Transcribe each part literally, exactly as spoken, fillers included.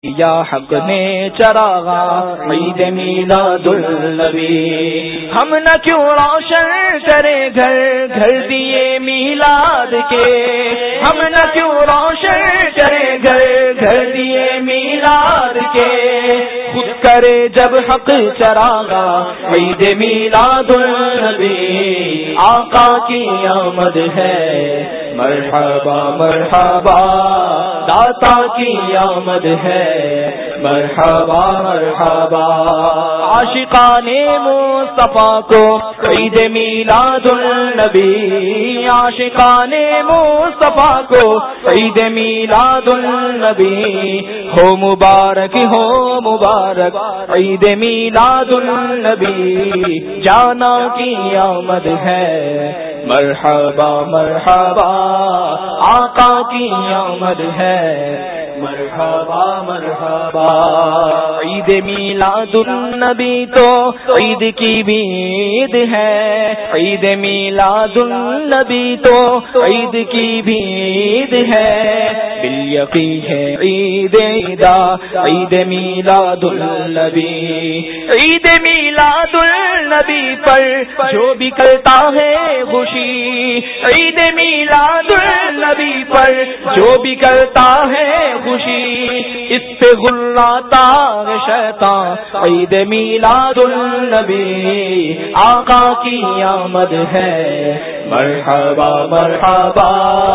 یا حق نے چراغا عید میلاد النبی. ہم نہ کیوں روشن کرے گھر گھر دیے میلاد کے, ہم نہ کیوں روشن کرے گھر گھر دیے میلاد کے, خود کرے جب حق چراغا عید میلاد النبی. آقا کی آمد ہے مرحبا مرحبا, داتا کی آمد ہے مرحبا مرحبا. عاشقان مصطفیٰ کو عید میلاد النبی, عاشقان مصطفیٰ کو عید میلاد النبی. ہو مبارک ہو مبارک عید میلاد النبی. جانا کی آمد ہے مرحبا مرحبا, آقا کی آمد ہے مرحبا مرحبا. عید میلاد النبی تو عید کی بھی عید ہے, عید میلاد النبی تو عید کی بھی عید ہے. بالیقین ہے عید عیدا عید میلاد النبی. عید میلاد النبی پر جو بھی کرتا ہے خوشی, عید میلاد النبی پر جو بھی کرتا ہے خوشی, اس پہ غراتا ہے شیطان عید میلاد النبی. آقا کی آمد ہے مرحبا مرحبا,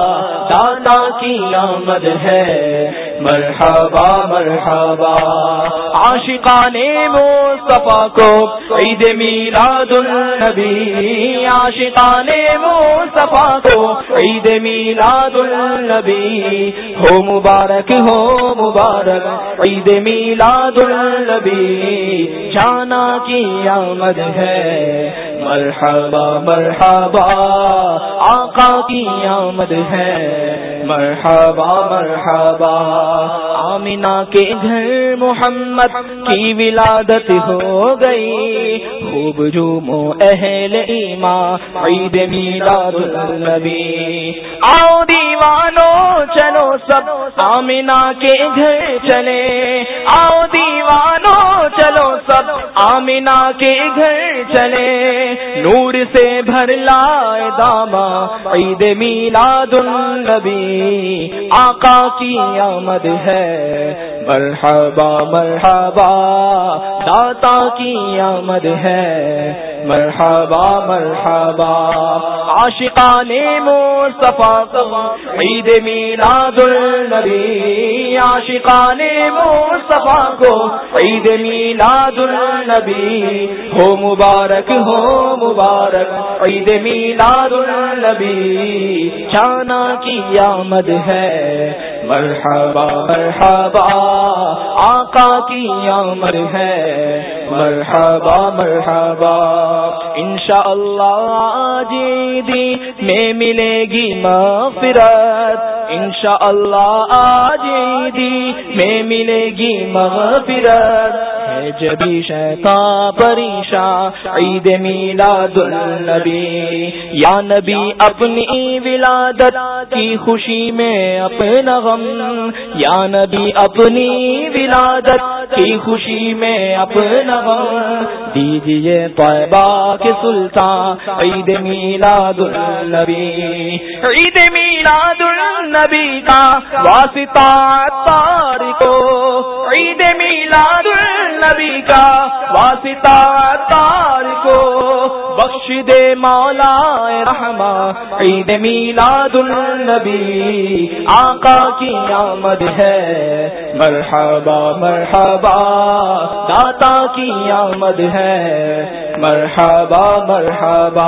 داتا کی آمد ہے مرحبا مرحبا. عاشقان مصطفیٰ کو عید میلاد النبی, عاشقان مصطفیٰ کو عید میلاد النبی. ہو مبارک ہو مبارک عید میلاد النبی. جانا کی آمد ہے مرحبا مرحبا, آقا کی آمد ہے مرحبا مرحبا. آمینہ کے گھر محمد کی ولادت ہو گئی, خوب جھومو اہل ایمان عید میلاد النبی. آؤ دیوانو چلو سب آمینہ کے گھر چلے, آؤ دیوانو چلو سب آمینہ کے گھر چلے. نور سے بھر لائے داما عید میلاد النبی. آقا کی آمد ہے مرحبا مرحبا, داتا کی آمد ہے مرحبا مرحبا. عاشقان مصطفیٰ کو عید میلاد النبی, عاشقان مصطفیٰ کو عید میلاد النبی. ہو مبارک ہو مبارک عید میلاد النبی. جانا کی آمد ہے مرحبا مرحبا, آقا کی آمد ہے مرحبا مرحبا. انشاءاللہ آج عیدی میں ملے گی مغفرت, انشاءاللہ آج عیدی میں ملے گی مغفرت. ہے جبھی شیطان پریشان عید میلاد النبی. یا نبی اپنی ولادت کی خوشی میں اپنا غم, یا نبی اپنی ولادت کی خوشی میں اپنا غم. دیجئے طیبہ کے سلطان عید میلاد النبی. عید میلاد النبی کا واسطہ عطار کو, عید میلاد النبی کا واسطہ عطار کو. بخش دے مولا رحمہ عید میلاد النبی. آقا کی آمد ہے مرحبا مرحبا, داتا کی آمد ہے مرحبا مرحبا.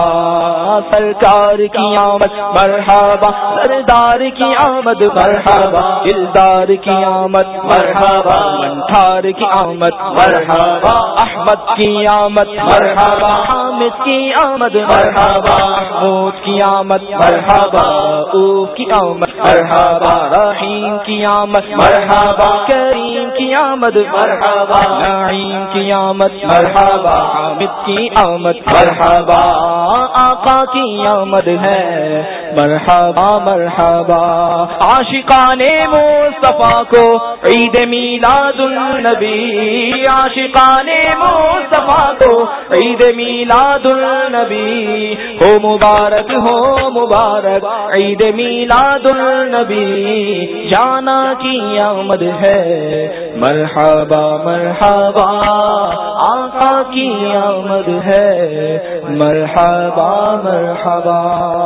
سرکار کی آمد مرحبا, سردار کی آمد مرحبا, دلدار کی آمد مرحبا, منٹھار کی آمد مرحبا, احمد کی آمد مرحبا, حامد کی آمد مرحبا, محمود کی آمد مرحبا, اوف کی آمد مرحبا, رحیم کی آمد مرحبا, کریم کی کی آمد مرحبا، نعیم کی آمد مرحبا، حامد کی آمد مرحبا، آقا کی آمد ہے مرحبا مرحبا، عاشقان مصطفیٰ کو عید میلاد النبی، عاشقان مصطفیٰ کو عید میلاد النبی، ہو مبارک ہو مبارک عید میلاد النبی، جانا کی آمد ہے مرحبا مرحبا، آقا کی آمد ہے مرحبا مرحبا۔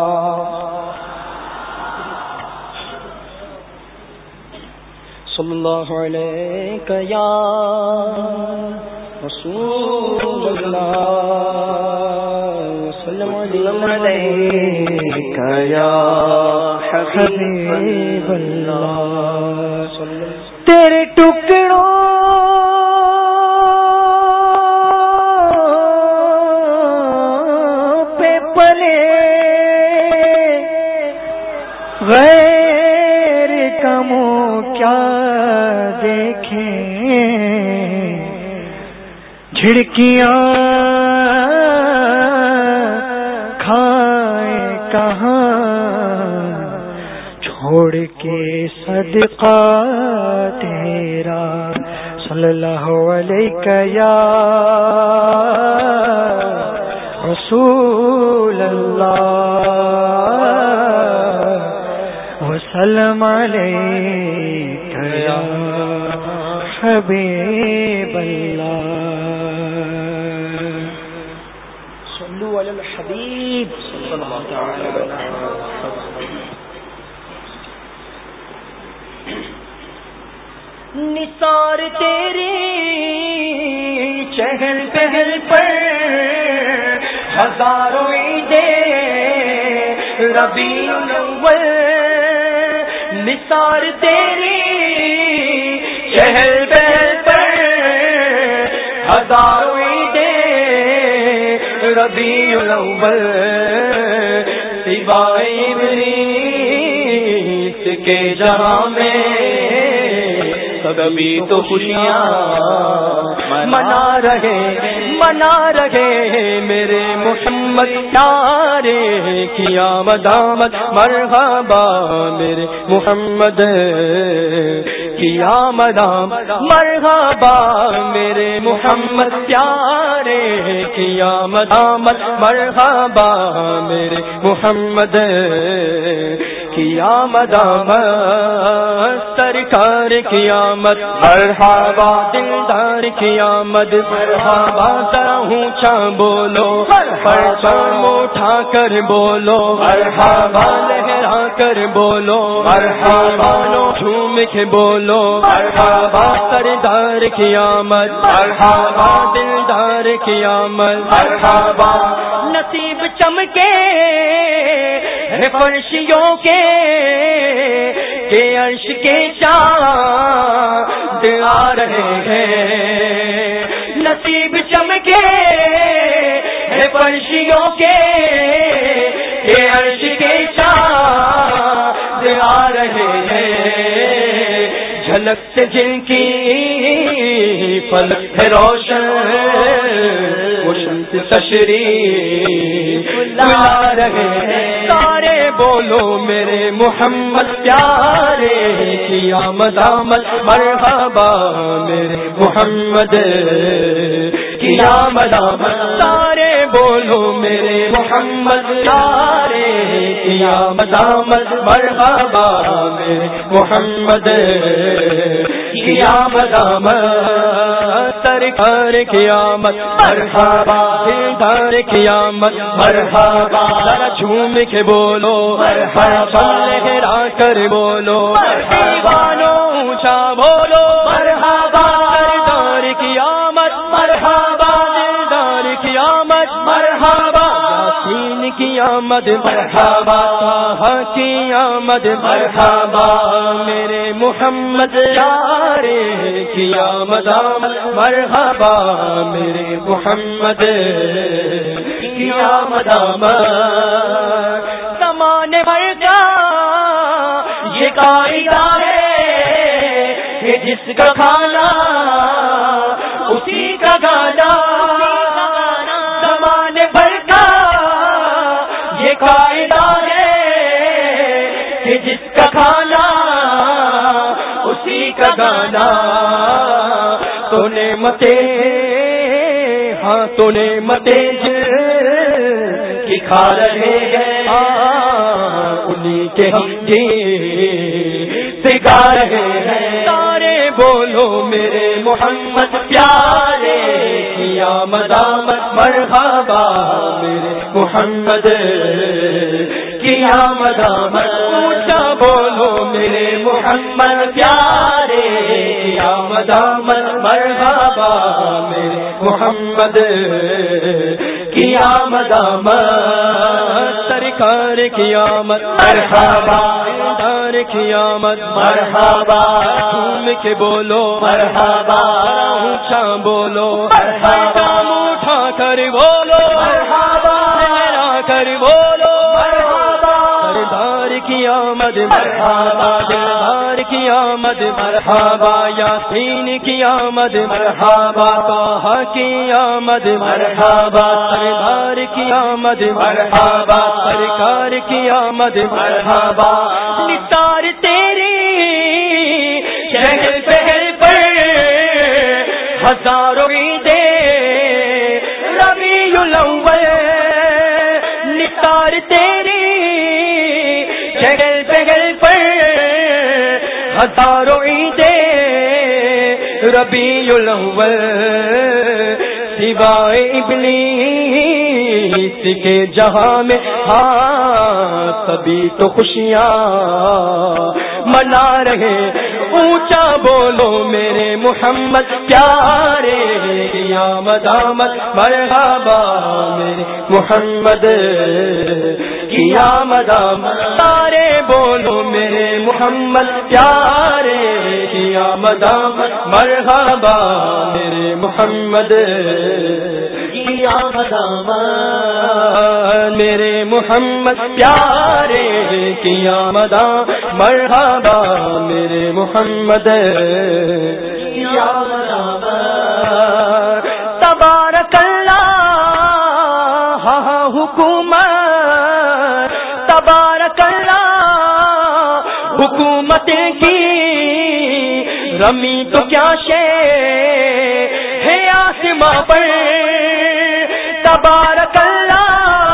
صلی اللہ علیہ یا رسول اللہ، وسلم علیک یا حبیب اللہ، تیرے ٹکڑوں پہ پلے غیر کموں کیا دیکھیں، جھڑکیاں کھائے کہاں چھوڑ کے صدقہ تیرا، صلی اللہ علیہ یا رسول اللہ، وسلم علیک یا حبیب اللہ، صلو علی الحبیب صلی اللہ علیہ وسلم۔ نثار تیری چہل پہل پر ہزاروں عیدیں ربیع الاول، نثار تیری چہل پہل پر ہزاروں عیدیں ربیع الاول، سوائے ابلیس کے جہاں میں کبھی تو خوشیاں منا رہے منا رہے میرے محمد پیارے کی آمد آمد مرحبا، میرے محمد کی آمد آمد مرحبا، میرے محمد پیارے کی آمد آمد مرحبا، میرے محمد کی آمد آمد، سرکار کی آمد مرحبا، دلدار کی آمد مرحبا، ذرا اونچا بولو پرچم اٹھا کر بولو مرحبا، لہرا کر بولو مرحبا، جھوم کے بولو مرحبا، سردار کی آمد مرحبا، دلدار کی آمد مرحبا، نصیب چمکے فرشیوں کے کہ عرش کے چاند آ رہے ہیں، نصیب چمکے فرشیوں کے کہ عرش کے چاند آ رہے ہیں، جھلک سے جن کی فلک ہے روشن، وہ شمس تشریف لا رہے ہیں، سارے بولو میرے محمد پیارے کی آمد آمد مرحبا، میرے محمد کی آمد آمد، سارے بولو میرے محمد پیارے کی آمد آمد مرحبا، میرے محمد کی آمد آمد، سرکار کی آمد مرحبا، دلدار کی آمد مرحبا، ذرا جھوم کے بولو مرحبا، لہرا کر بولو دیوانو اونچا بولو مرحبا، سرکار کی آمد مرحبا، دلدار کی آمد مرحبا، یاسین کی آمد مرحبا، طه کی آمد مرحبا، میرے محمد پیارے کی آمد آمد مرحبا، میرے محمد کی آمد آمد، زمانے بھر کا یہ قاعدہ ہے کہ جس جس کا کھانا اسی کا گانا، زمانے بھر کا یہ قاعدہ ہے کہ جس کا کھانا اسی کا گانا. تو نعمتیں ہاں تو نعمتیں کی کھا رہے ہیں انہیں کے ہم جی سکھا رہے ہیں. سارے بولو میرے محمد پیارے کیا مدامت مرحبا میرے محمد کیا مدامت. اونچا بولو میرے محمد پیارے کیا مدامت مرحبا میرے محمد کیا مدامت. سرکار قیامت مرحبا سرکار قیامت مرحبا. جھوم کے بولو مرحبا اونچا بولو مرحبا. اٹھا کر بولو مرحبا لہرا کر بولو مرحبا. سردار کی آمد مرحبا دلدار کی آمد مرحبا. یاسین کی آمد مرحبا طه کی آمد مرحبا. سردار کی آمد مرحبا سرکار کی آمد مرحبا. نثار تیری چہل پہل پر ہزاروں عیدیں ربیع الاول. نثار تیری چہل پہل پر ہزاروں عیدیں ربیع الاول. سوائے ابلیس کے جہاں میں ہاں سبھی تو خوشیاں منا رہے. اونچا بولو میرے محمد پیارے کیا مدامت مرحبا میرے محمد کیا مدامت. سارے بولو میرے محمد پیارے کیا مدامت مرحبا میرے محمد کیا مدامت میرے محمد پیارے کیا مدامت مرحبا میرے محمد کیا مدامت. تبارک اللہ حکومت تبارک اللہ حکومت کی رمی تو کیا شے ہے آسماں پر. تبارک اللہ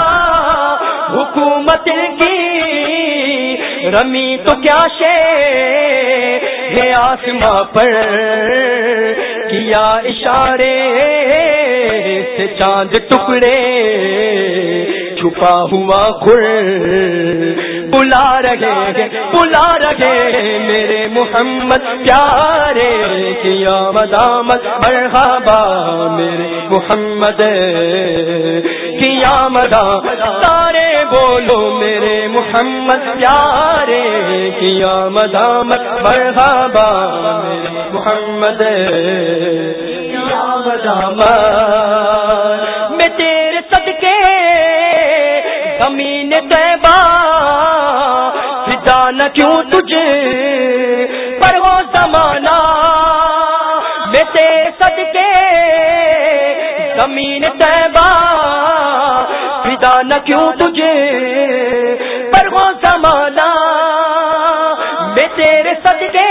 حکومت کی رمی تو کیا شے ہے آسماں پر. کیا اشارے سے چاند ٹکڑے چھپا ہوا خور بلا رہے ہیں بلا رہے میرے محمد پیارے کیا مدامت مرحبا میرے محمد کیا مدامت. سارے بولو میرے محمد پیارے کیا مدامت مرحبا میرے محمد کیا مدامت. میں تیرے صدقے زمین طیبہ فدا نہ کیوں تجھے پر وہ زمانہ. میں تیرے صدقے زمین طیبہ فدا نہ کیوں تجھے پر وہ زمانہ. میں تیرے صدقے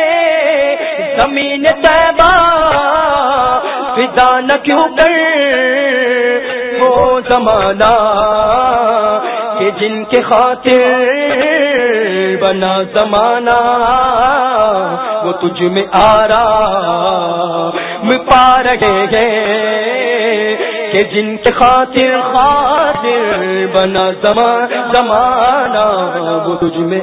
زمین طیبہ فدا نہ کیوں کر وہ زمانہ کہ جن کے خاطر بنا زمانہ وہ تجھ میں آرام پا رہے ہیں. کہ جن کے خاطر خاطر بنا زمانہ وہ تجھ میں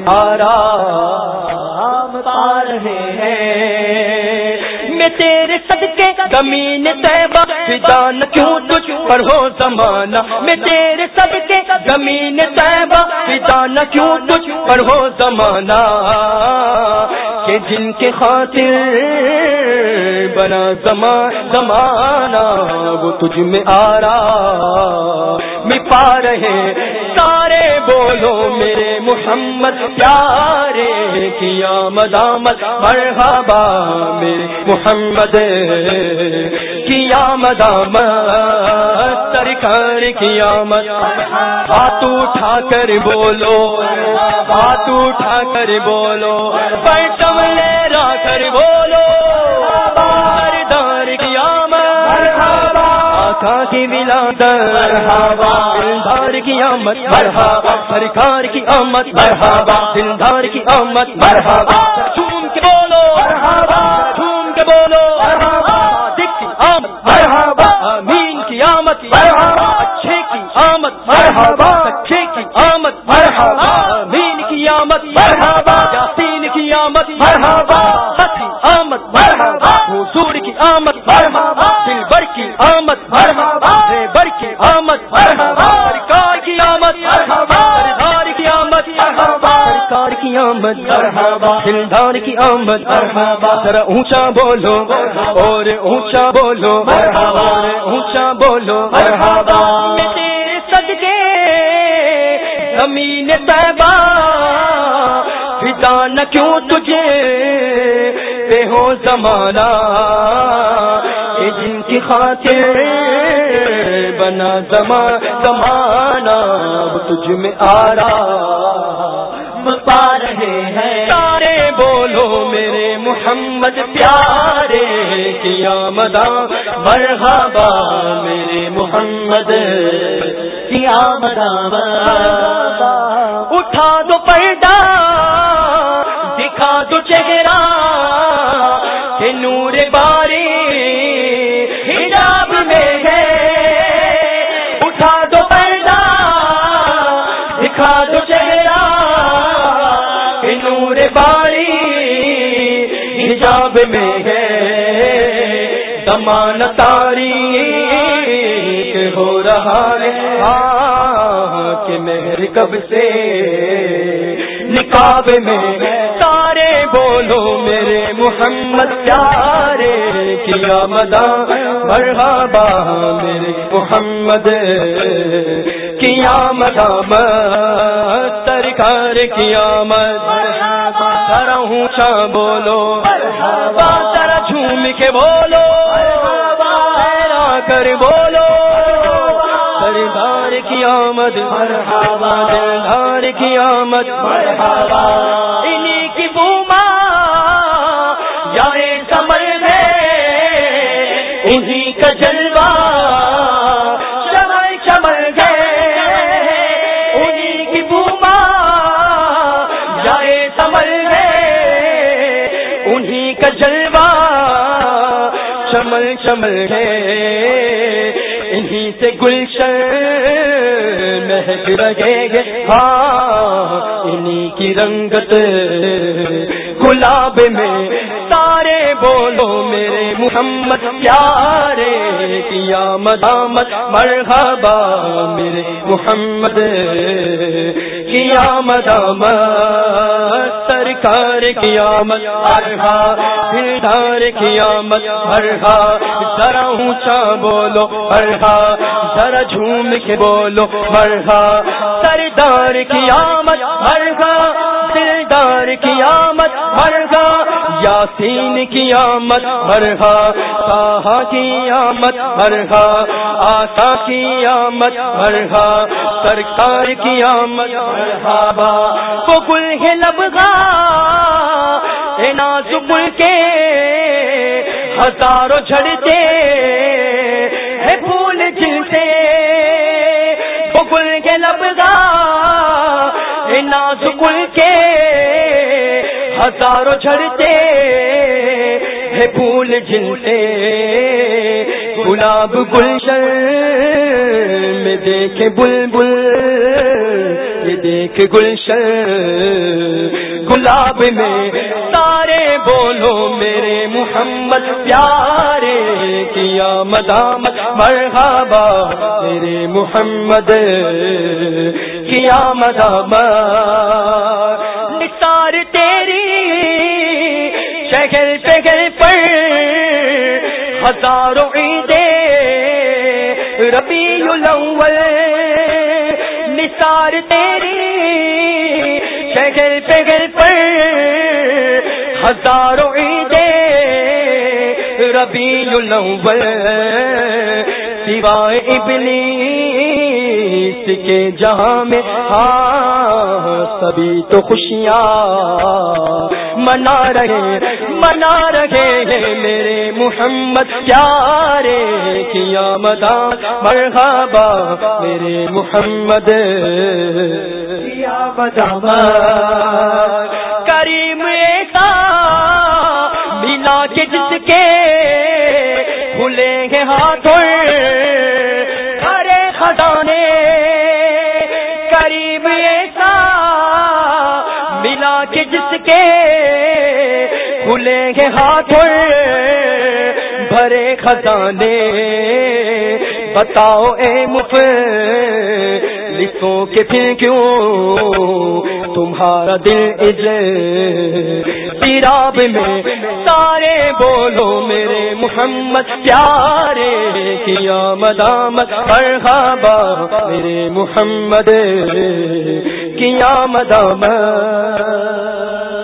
آرام پا رہے ہیں. میں تیرے صدقے زمین طیبہ فدا نہ کیوں تجھ پر ہو زمانہ. میں تیرے صدقے زمین طیبہ فدا نہ کیوں تجھ پر ہو زمانہ. کہ جن کے خاطر بنا زمانہ وہ تجھ میں آرا میں پا رہے سارے بولو میرے محمد پیارے کی آمد آمد مرحبا میرے محمد کی آمد آمد سرکار کی آمد ہاتھ اٹھا کر بولو ہاتھ اٹھا کر بولو پرچم لہرا کر بولو سردار کی آمد آقا کی ولادت مرحبا دلدار کی آمد مرحبا سرکار کی آمد مرحبا دلدار کی آمد مرحبا جھوم کے بولو مرحبا جھوم کے بولو مرحبا صادق کی آمد مرحبا امین کی آمد مرحبا اچھے کی آمد مرحبا سچے کی آمد مرحبا امین کی آمد مرحبا یاسین کی آمد مرحبا سچی آمد مرحبا حضور کی آمد مرحبا دلبر کی آمد مرحبا ریبر کی آمد مرحبا سرکار کی آمد مرحبا سردار کی آمد مرحبا سرکار کی آمد مرحبا دلدار کی آمد مرحبا ذرا اونچا بولو اور اونچا بولو مرحبا اور اونچا بولو مرحبا میں تیرے صدقے زمین طیبہ فدا نہ کیوں تجھے بے ہو زمانہ کہ جن کی خاطر بنا زمانہ وہ تجھ میں آرام پا رہے ہیں سارے بولو میرے محمد پیارے کی آمد مرحبا میرے محمد کی آمد اٹھا دو پردہ دکھا دو چہرہ کہ نور باری حجاب میں ہے اٹھا دو پردہ دکھا دو چہرہ کہ نور باری حجاب میں ہے زمانہ تاریخ ہو رہا ہے کہ مہر کب سے نقاب میں سارے بولو میرے محمد پیارے کی آمد مرحبا میرے محمد کی آمد سرکار کی آمد ذرا اونچا بولو ذرا جھوم کے بولو کر بولو سردار کی آمد مرحبا دلدار کی آمد مرحبا انہی کی بوما یارے سمر ہے انہی کا جلوہ چمر چمر گئے انہی کی بوما یارے سمر ہے انہی کا جلوہ چمل چمل ہے انہی سے گلشن مہک رہے گے ہاں انہی کی رنگت گلاب میں سارے بولو میرے محمد پیارے کی آمد آمد مرحبا میرے محمد کی آمد آمد سرکار کی آمد مرحبا دلدار کی آمد مرحبا ذرا اونچا بولو مرحبا ذرا جھوم کے بولو مرحبا سردار کی آمد مرحبا دلدار کی آمد مرحبا یاسین کی آمد مرحبا طٰہٰ کی آمد مرحبا آسا کی آمد مرحبا سرکار کی آمد مرحبا وہ گل ہے لبغا اے نازک گل کے ہزاروں جھڑتے ہے پھول جلتے وہ گل کے لبغا اے نازک گل کے ہزاروں جھڑتے ہے پھول جلتے گلاب گلشن میں دیکھے بلبل یہ دیکھ گلشن گلاب میں سارے بولو میرے محمد پیارے کی آمد آمد مرحبا میرے محمد کی آمد آمد نثار تیری شہر شہر پر ہزاروں عیدیں ربیع الاول نثار تیری شہر شہر پر ہزاروں عیدیں ربیع الاول سوائے ابلیس کے جہاں میں ہاں سبھی تو خوشیاں منا رہے منا رہے میرے محمد پیارے کی آمد مرحبا میرے محمد کی آمد کریم ایسا ملا کے جس کے کھلیں گے ہاتھوں بھرے خزانے قریب ایسا ملا کے جس کے کھلیں گے ہاتھوں بھرے خزانے بتاؤ اے مفلسوں کے پھر کیوں تمہارا دل اضطراب میں سارے بولو میرے محمد پیارے کی آمد آمد مرحبا میرے محمد کی آمد آمد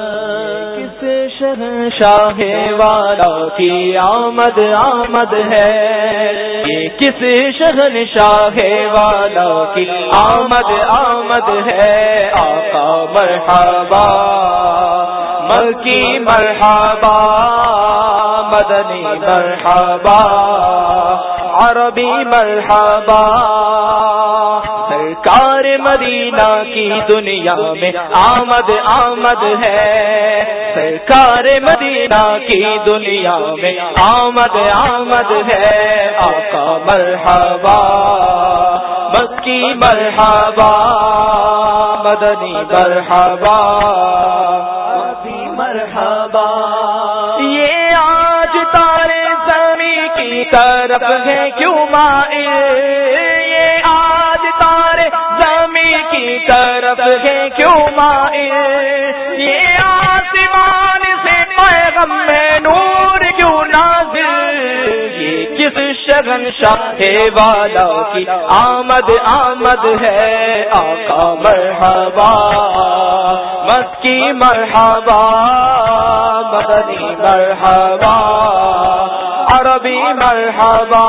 شہنشاہ والا کی آمد آمد ہے یہ کس شہنشاہ والا کی آمد آمد ہے آقا مرحبا مکی مرحبا مدنی مرحبا عربی مرحبا سرکار مدینہ کی دنیا میں آمد آمد ہے سرکار مدینہ کی دنیا میں آمد آمد ہے آقا مرحبا مکی مرحبا مدنی مرحبا عربی مرحبا یہ آج تارے زمین کی طرف ہے کیوں مائل طرف ہے کیوں مائل یہ آسمان سے پیغام میں نور کیوں نازل یہ کس شہنشاہ والا کی آمد آمد ہے آقا مرحبا مکی مرحبا مدنی مرحبا عربی مرحبا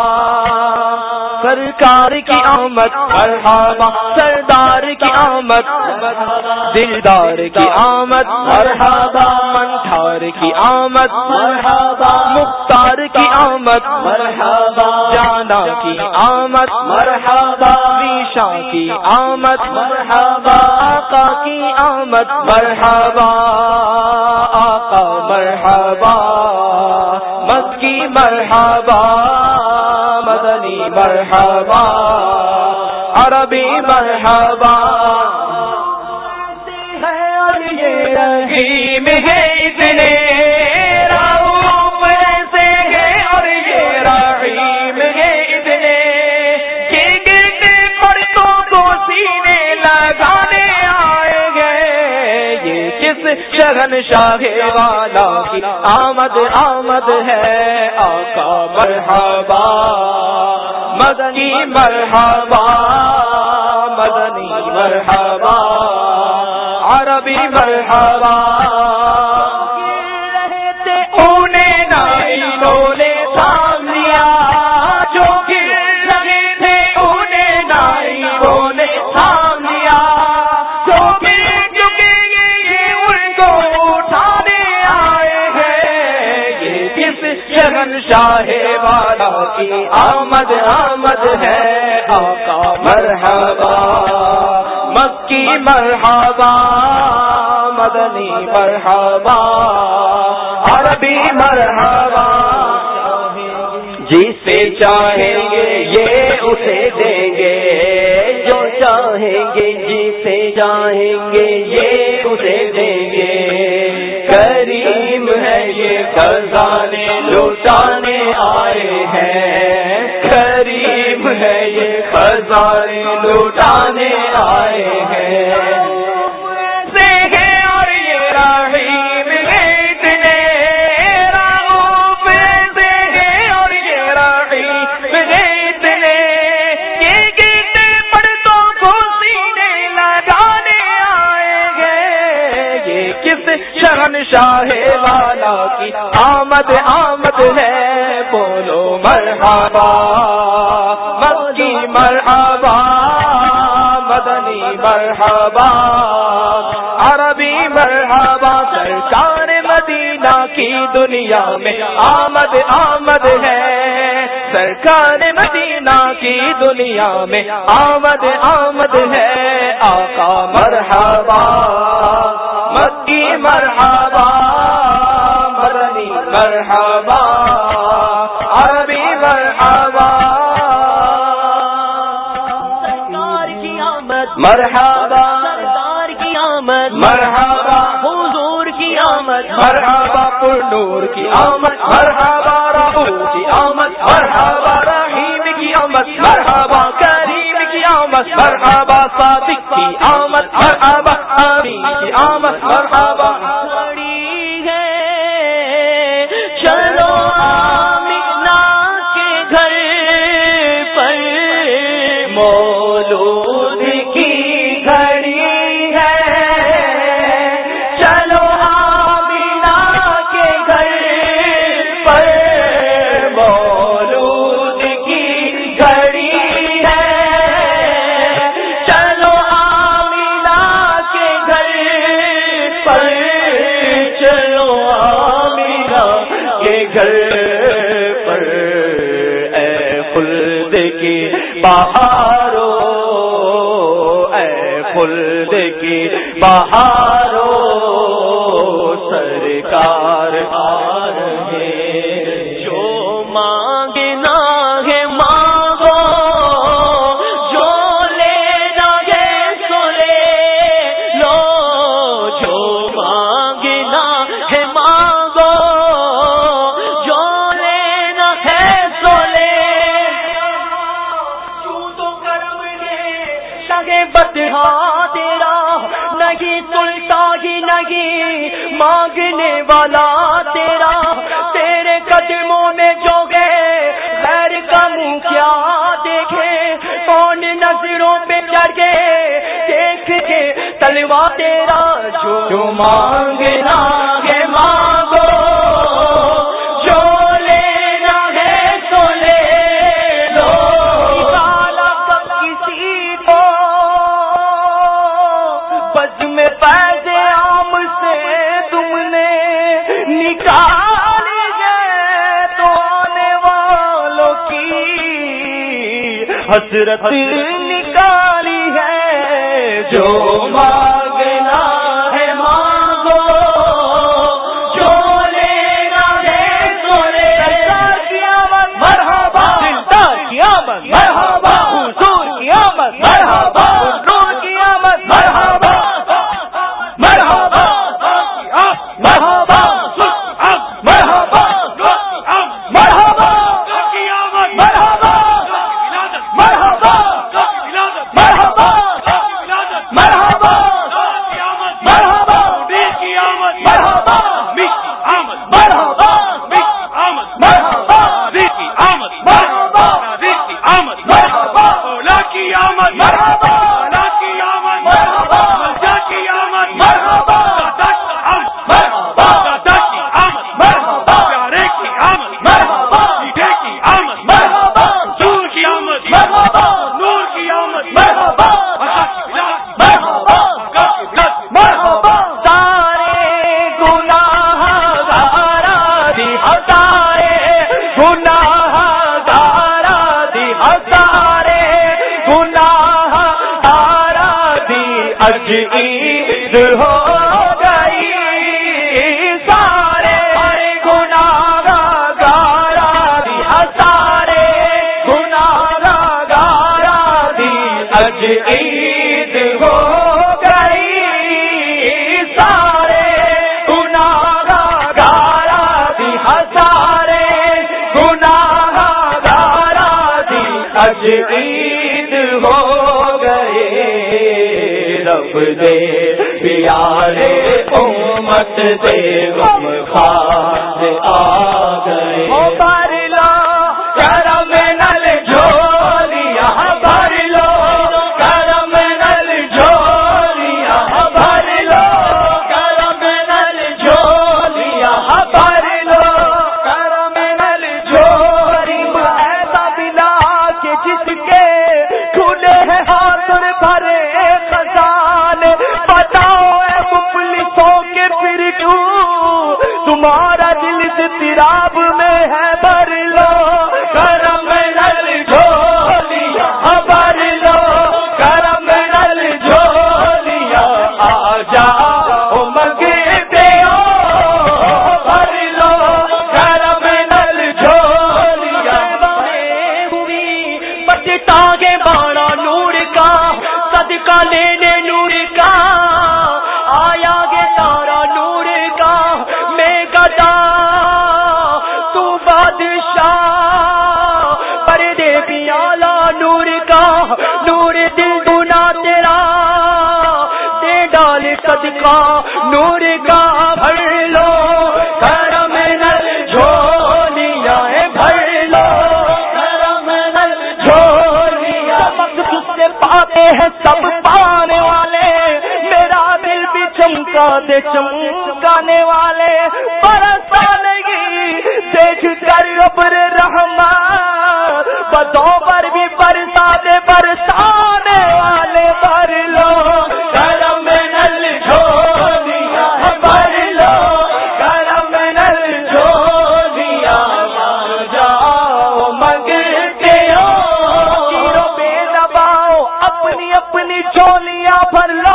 سرکار کی آمد مرحبا سردار کی آمد دلدار کی آمد مرحبا منٹھار کی آمد مرحبا مختار کی آمد مرحبا جانا کی آمد مرحبا ریشا کی آمد مرحبا آقا کی آمد مرحبا آقا مرحبا مکی مرحبا مدنی مرحبا عربی مرحبا رحیم ہے اتنے رؤوف ایسے ہے اور یہ رحیم ہے اتنے کہ گرتے پرتوں کو سینے لگانے آئے گئے یہ کس شہنشاہ والا کی آمد آمد ہے آقا مرحبا مدنی مرحبا مدنی مرحبا عربی مرحبا رہتے انہیں نائنوں نے تھام لیا جو گر رہے تھے انہیں نائنوں نے تھام لیا جو گر چکے یہ ان کو اٹھانے آئے ہیں یہ کس شہنشاہ والا کی آمد آمد ہے آقا مرحبا مکی مرحبا مدنی مرحبا عربی مرحبا جسے چاہیں گے یہ اسے دیں گے جو چاہیں گے جسے چاہیں گے یہ اسے دیں گے کریم ہے یہ خزانے لوٹانے آئے ہیں کریم ہے یہ خزانے لوٹانے آئے ہیں سے ہے اور یہ رحیم ہے اتنے رؤوف سے ہے مرحبا مکی مرحبا مدنی مرحبا عربی مرحبا سرکار مدینہ کی دنیا میں آمد آمد ہے سرکار مدینہ کی دنیا میں آمد آمد ہے آقا مرحبا مکی مرحبا مدنی مرحبا عربی مرحبا سرکار کی آمد مرحبا سرکار کی آمد مرحبا حضور کی آمد مرحبا پر نور کی آمد مرحبا رؤوف کی آمد مرحبا رحیم کی آمد مرحبا کریم کی آمد مرحبا صادق کی آمد مرحبا امین کی آمد مرحبا بڑی ہے چلو آمینہ کے گھر پر مولود کی گھڑی ہے چلو آمینہ کے گھر پر مولود کی گھڑی ہے چلو آمینہ کے گھر پر چلو آمینہ کے گھر پر اے خلد کی بہارو اے خلد کی بہارو سرکار آ رہے جو مانگنا ہے مانگو جو لینا ہے سو لے لو جو مانگنا ہے مانگو جو لینا ہے سو لے کیوں تو کرم نے لگے بدہا تیرا نہیں سلطا ہی نہیں مانگنے والا تیرا تیرے قدموں میں جو گئے غیر کا منہ کیا دیکھے کون نظروں پہ چڑھ گئے دیکھ کے تلوا تیرا جو, جو مانگنا ہے مانگو جو لینا ہے سو لے لو سالہ کب کسی کو بز میں پیز عام سے تم نے نکالی ہے تو آنے والوں کی حسرت نکالی ہے جو مانگنا ہے مانگو جو لینا ہے سو لے کی آمد مرحبا دلدار کی آمد مرحبا حضور کی آمد مرحبا نور کی آمد مرحبا مرحبا مرحبا مرحبا مرحبا مرحبا مرحبا مرحبا مرحبا مرحبا کی آمد مرحبا آمد مرحبا آمد مرحبا کی آمد مرحبا کی آمد مرحبا اولا کی آمد مرحبا اولا کی آمد مرحبا ملجا کی آمد مرحبا مرحبا دادا کی آمد مرحبا پیارے کی آمد مرحبا میٹھے کی آمد مرحبا حضور کی آمد مرحبا نور کی آمد مرحبا مرحبا مرحبا سارے گناہ گارا دی ہزارے گناہ گارا دی ہزارے گناہ گارا دی اج عید ہو گئی سارے گناہ گارا دی ہزارے گناہ گارا دی اج عید ہو گئی سارے گناہ گارا دی ہزارے گناہ گارا دی اج عید ہو گئے رب دے پیارے امت دے غم خاص آ گئے بھر لو کرم نل جھولیاں بھر لو کرم نل جھولیاں بھر لو کرم نل جھولیاں بھر لو کرم نل جھولی اضطراب میں ہے بھر لو کرم نل جھولیاں بھر لو کرم نل جھولیاں آ جاؤ منگتے ہو بھر لو کرم نل جھولیاں ہوئی بس تاگے باڑا نور کا صدقہ لینے نور کا آیا گے تارا نور کا میں گدا تو بادشاہ پردے پیالہ نور کا نور دل گنا تیرا دے ڈال صدقہ نور کا بھر لو کرم نل جھولیاں بھر لو کرم نل جھولیاں مقصد سے پاتے ہیں سب پانے والے میرا دل بھی چمکا دے چمکانے والے برسا نہیں دیکھ کر ابر رحمت بدوں پر بھی برسا دے برسانے والے بھر لو کرم نل جھولیاں بھر لو کرم نل جھولیاں آ جاؤ منگتے ہو بے دباؤ اپنی اپنی جھولیاں بھر لو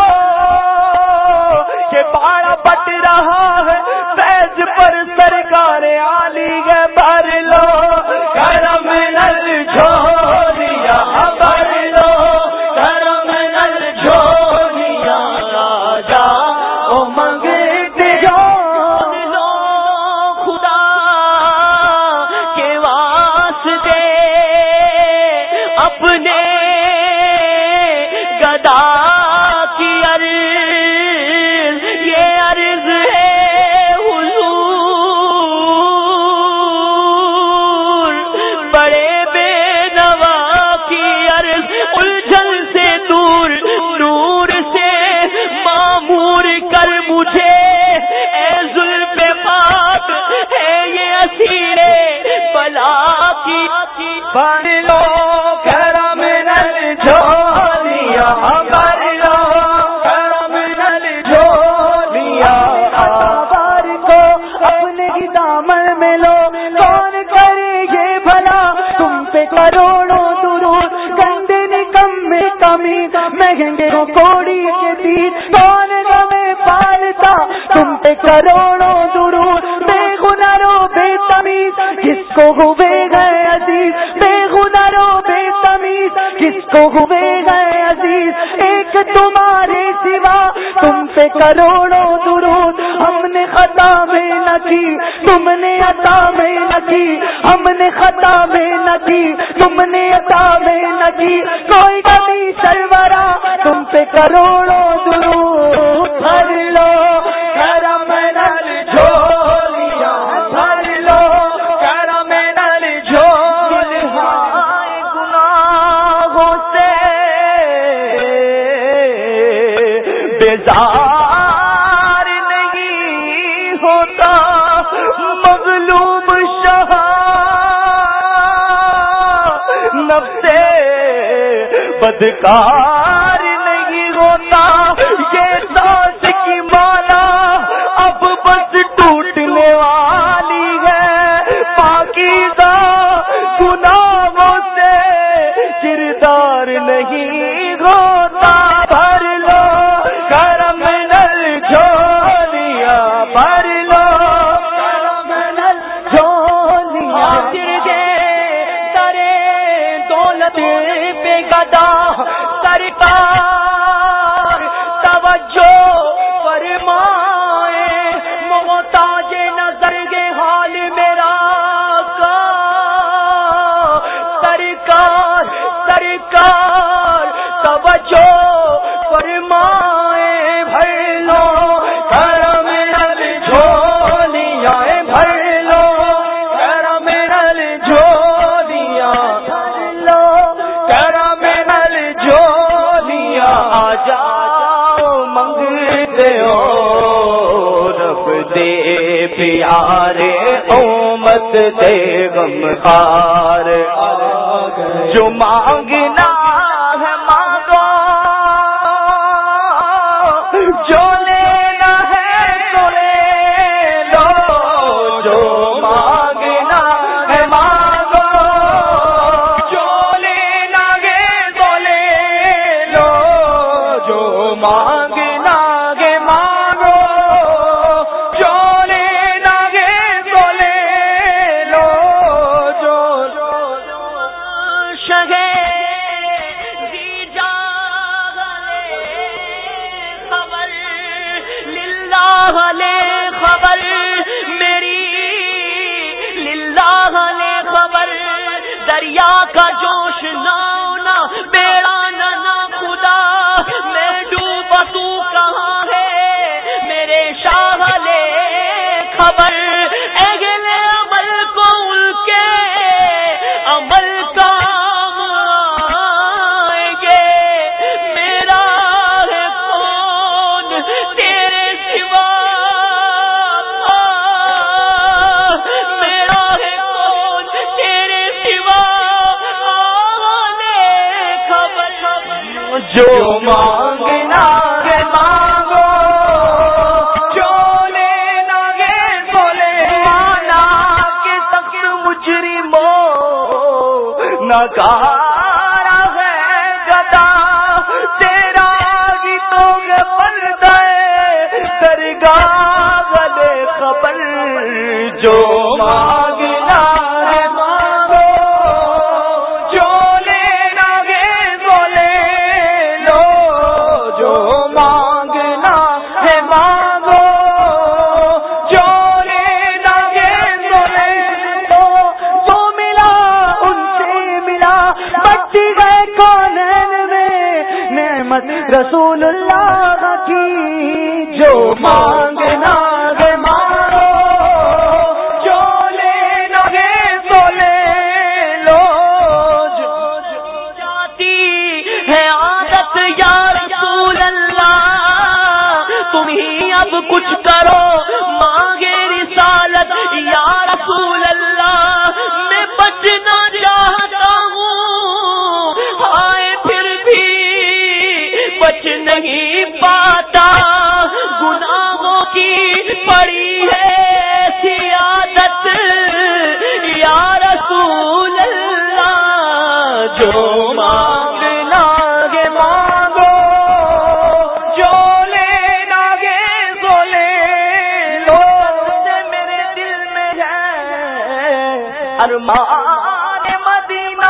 کہ باڑا بٹ رہا ہے فیض پر سرکار عالی ہے بھر لو کرم نل جھولیاں بھر لو کرم نل جھولیاں آ جاؤ منگتے ہو خدا کے واسطے اپنے گدا کی عرض یہ عرض ہے حضور بڑے بے نوا کی عرض الجھن سے دور نور سے معمور کر مجھے اے زلف پاک ہے یہ اسیر بلا کی بھر لو کرم نل جھولیاں بھر لو کرم نل جھولیاں بار کو اپنے ہی دامن میں لو کون کرے یہ بھلا تم پہ کروڑوں درود گندے نکم میں کمی مہنگے کوڑی کے بیچ کون ہمیں پالتا تم پہ کروڑوں درود بے گنرو بے تمیز جس کو ہوئے گئے عزیز بے گنرو بے تمیز جس کو ہوئے گئے عزیز ایک تمہارے سوا تم پہ کروڑوں درود ہم نے خطا میں نہ کی تم نے عطا میں نہ کی ہم نے خطا میں نہ کی تم نے عطا میں نہ کی کوئی کمی سرورا تم پہ کروڑوں درود بھر لو کرم نل جھولیاں بھر لو کرم نل جھولیاں گناہوں سے بیزار نہیں ہوتا مغلوب شاہ نفس بدکار نہیں ہوتا یہ سانس کی مالا اب بس ٹوٹنے والی ہے پاکیزہ گناہوں سے کردار نہیں ہوتا بھر لو کرم نل جھولیاں بھر لو کرم نل جھولیاں گردے سرے دولت پہ گدا سرکار توجہ فرمائے محتاج نظر کے حال میرا کا سرکار سرکار توجہ فرمائے بھر لو کرم نل جھولیاں بھر لو کرم نل جھولیاں بھر لو کرم نل جھولیاں آ جاؤ منگتے ہو رب دے پیارے امت دے غمخوار جو مانگنا ہے مانگو جو لینا ہے تو لے لو جو مانگنا ہے مانگو، جو لینا ہے تو لے لو، جو شگے دی جاگلے خبر للہ لے خبر میری للہ لے خبر، دریا کا جوش نہ ہونا بیڑا نہ نہ خدا، میں ڈوبا تو کہاں ہے میرے شاہ لے خبر، اہل عمل کو ان کے عمل کام آئیں گے، میرا ہے کون تیرے سوا، میرا ہے کون تیرے سوا، جو مانگنا ہے مانگو، جو لینا ہے تو لے، مانا کہ تک مجرموں نگارا ہے گدا، تیرا بھی تو بندہ درگاہ والے خبر، جو مانگنا ہے مانگو، جو لینا ہے تو لے لو، جو مانگنا ہے مانگو، جو لینا ہے تو لے لو، جو ملا ان سے ملا، بچ گئے کونین میں نعمت رسول اللہ کی، جو مانگنا ہے مانگو، جو لینا ہے تو لے لو، جو جاتی ہے عادت یا رسول اللہ، تم ہی اب کچھ کرو مانگے رسالت یا رسول اللہ، میں بچنا چاہتا ہوں ہائے پھر بھی بچ نہیں پاتا، گناہوں کی پڑی ہے ایسی عادت یا رسول اللہ، جو مانگنا ہے مانگو، جو لینا ہے تو لے لو، میرے دل میں ہے ارمان مدینہ،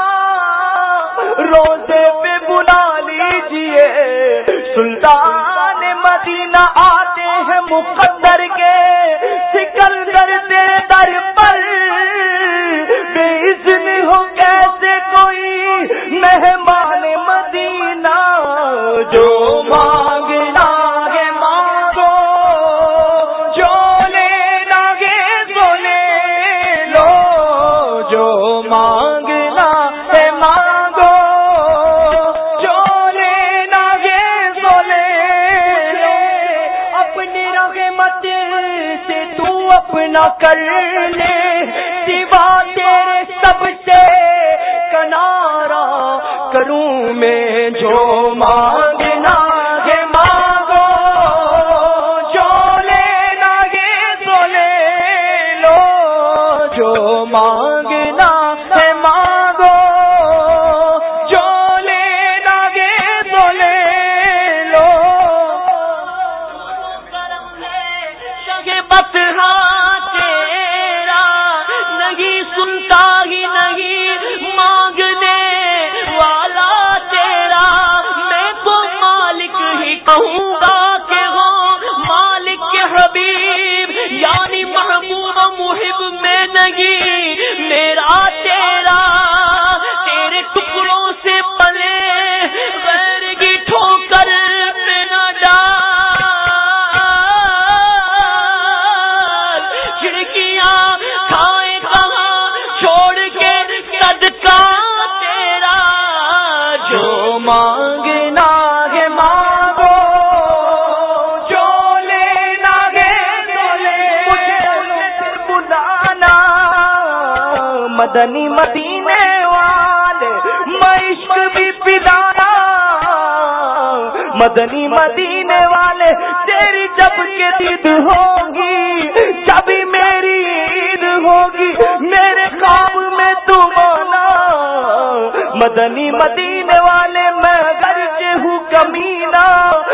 روزے پہ بلا لیجئے سلطان مدینہ، آتے ہیں مقدر کے سکندر تیرے در پر، بے اذن ہو کیسے کوئی مہمان مدینہ، جو مانگنا ہے مانگو، جو لینا ہے تو لے لو، جو مانگنا ہے مانگو، جو لینا ہے تو لے لو، اپنی رحمت سے تو اپنا کر لے، سوا تیرے سب سے کنارہ کروں میں، جو مانگنا ہے مانگو، جو لینا ہے تو لے لو، جو مانگنا ہے مانگو، جو لینا ہے تو لے لو، بس ہاں تیرا نہیں سنتا ہی نہیں مانگنے والا تیرا، میں تو مالک ہی کہوں گا کہ ہو مالک کے حبیب، یعنی محبوب و محب میں نہیں میرا تیرا، تیرے ٹکڑوں سے پلے غیر کی ٹھوکر میں نہ ڈال، کھڑکیاں کھائے کہاں چھوڑ کے صدقہ تیرا، جو مانگنا ہے مانگو، جو لینا ہے تو لے لو، بلانا مدنی مدینے والے، میں عشق بھی پلانا مدنی مدینے والے، تیری جب کے دید ہوگی جب میری عید ہوگی، میرے خواب میں تم آنا مدنی مدینے والے، میں گرچہ ہوں کمینہ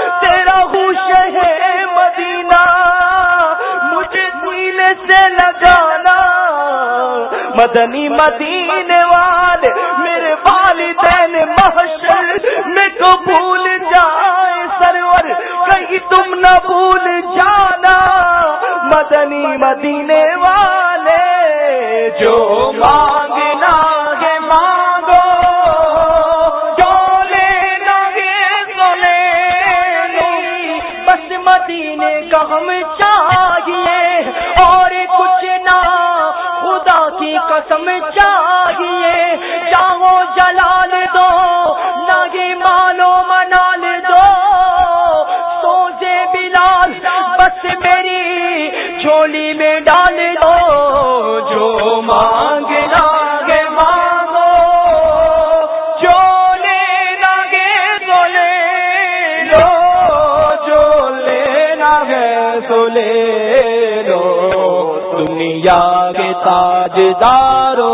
سے لگانا مدنی مدینے والے میرے والدین محشر میں تو بھول جائے سرور کہیں تم نہ بھول جانا مدنی مدینے والے جو مانگنا ہے مانگو جو لینا ہے سو لے لو بس مدینے کا ہم چاہیے اور کچھ نہ خدا کی قسم چاہیے چاہو جلال دو نہ ہی مالو منال دو سوزے بلال بس میری جھولی میں ڈال دو جو مانگنا ہے مانگو جو لینا ہے سو لے لو جو لینا ہے سو لے لو دنیا کے تاجدارو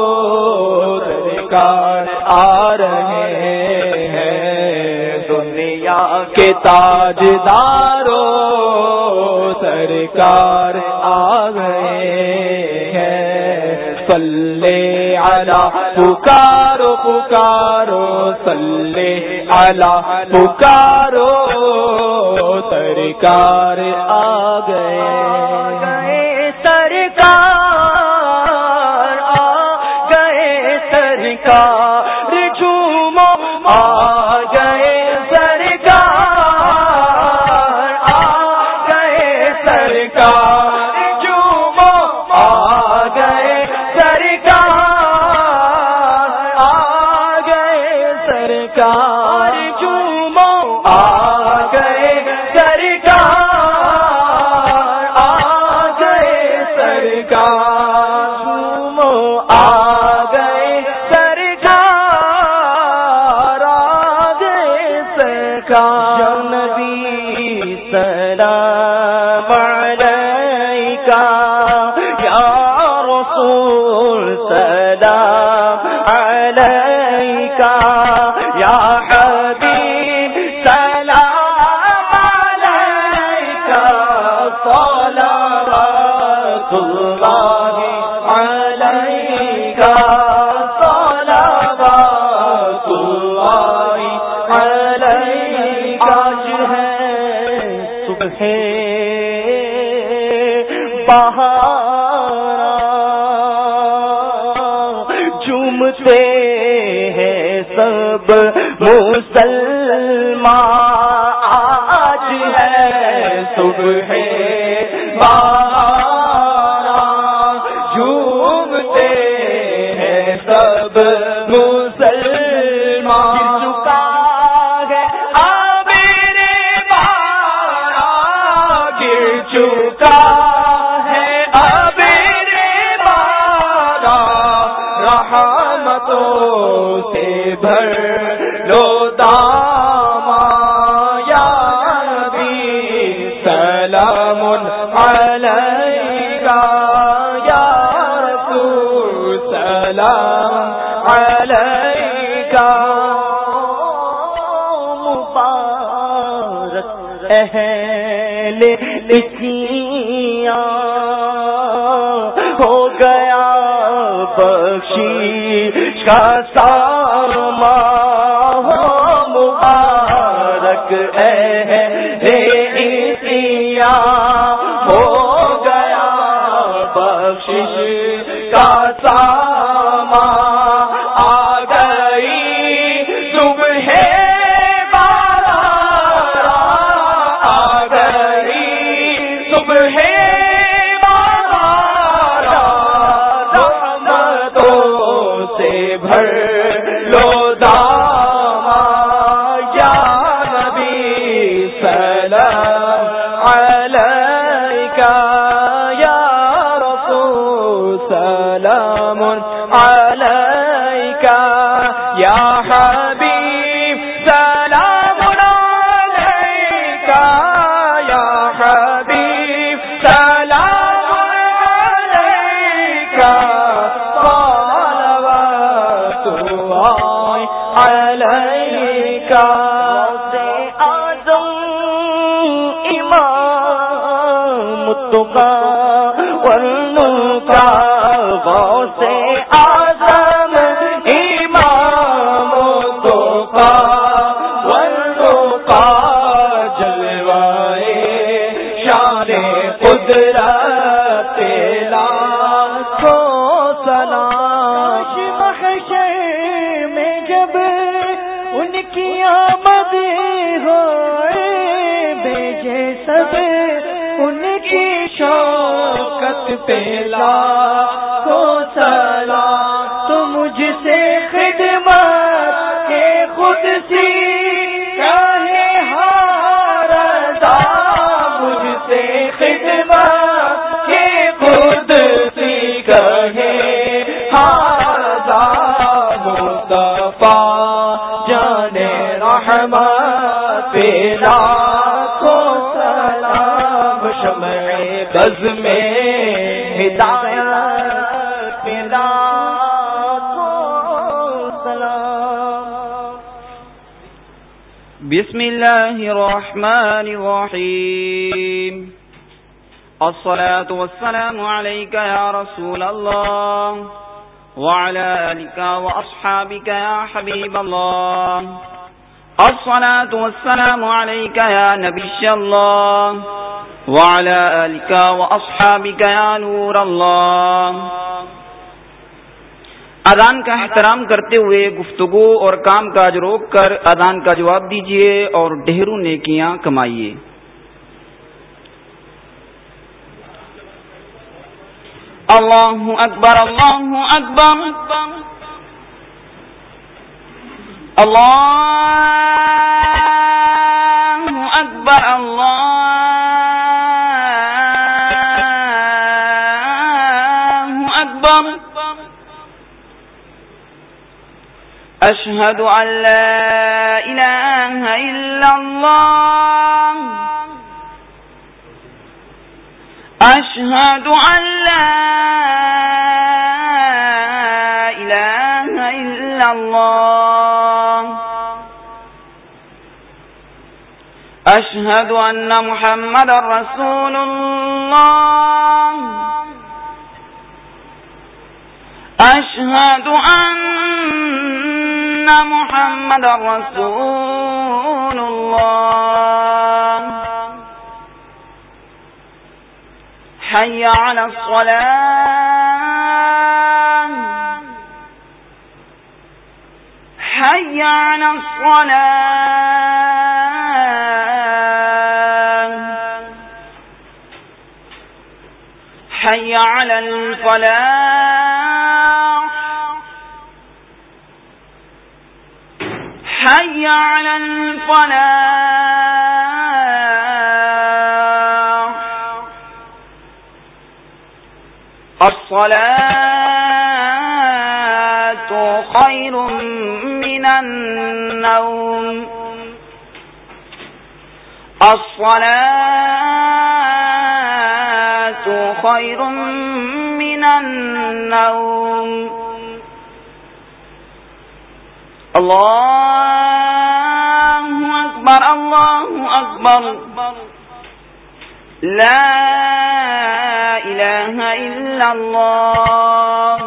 سرکار آ رہے ہیں دنیا کے تاجدارو سرکار آ گئے ہیں صلی علی پکارو پکارو صلی علی پکارو سرکار آ گئے جھومو آ گئے سرکار آ گئے سرکار جھومو آ گئے سرکار آ گئے سرکار جھومو آ گئے سرکار آ گئے سرکار جھومو آ گئے نبی سلام علیکہ یا رسول سلام علیکہ یا حبیب سلام علیکہ صلوات اللہ علیکہ صلوات اللہ علیکہ آج ہے صبح بہار جھومتے ہیں سب مسلمان آج ہے صبح بہار جھومتے ہیں سب مسلمان چکا ہے اب رے بارا رحمتوں سے بھر لو داما یا نبی سلام علیکہ یا رسول سلام علیکہ مبارک اہل لکھیاں ہو گیا بخشش کا ساماں مبارک اہل لکھیاں ہو گیا بخشش کا ساماں آ گئی صبح بھر لو داما یا نبی سلام علیکہ یا رسول سلام علیکہ یا حبیب سلام علیکہ یا حبیب سلام علیکہ علیکہ اعظم امام متقی ورنوں کا غوث اعظم امام تو کا ورنوں کا جلوائے شان قدرت لاکھوں سلام محشر میں جب ان کی آمد ہوئے بھیجے سب ان کی شوکت پہ لاکھوں سلام تو مجھ سے خدمت کے خود سی کہے ہاردا مجھ سے خدمت کے خود سی کہے ہاردا مصطفیٰ جانے رحمت پہ لاکھوں سلام شمع بز میں ہدایت پہ لاکھوں سلام. بسم اللہ الرحمن الرحیم. الصلاة والسلام عليك يا رسول الله وعلى آلك وأصحابك يا حبيب الله. الصلاة والسلام عليك يا نبي الله وعلى آلك وأصحابك يا نور الله. اذان کا احترام کرتے ہوئے گفتگو اور کام کاج روک کر اذان کا جواب دیجیے اور ڈھیروں نیکیاں کمائیے. اللہ اکبر اللہ اکبر اللہ اکبر اللہ اکبر. اشہد ان لا الہ الا اللہ اشہد ان لا الہ الا اللہ اشہد ان محمد رسول اللہ اشہد ان محمد رسول اللہ. حي على الصلاة حي على الصلاة حي على الفلاح حي على الفلاح. الصلاة خير من النوم الصلاة خير من النوم. اللہ اکبر اللہ اکبر لا الہ الا اللہ.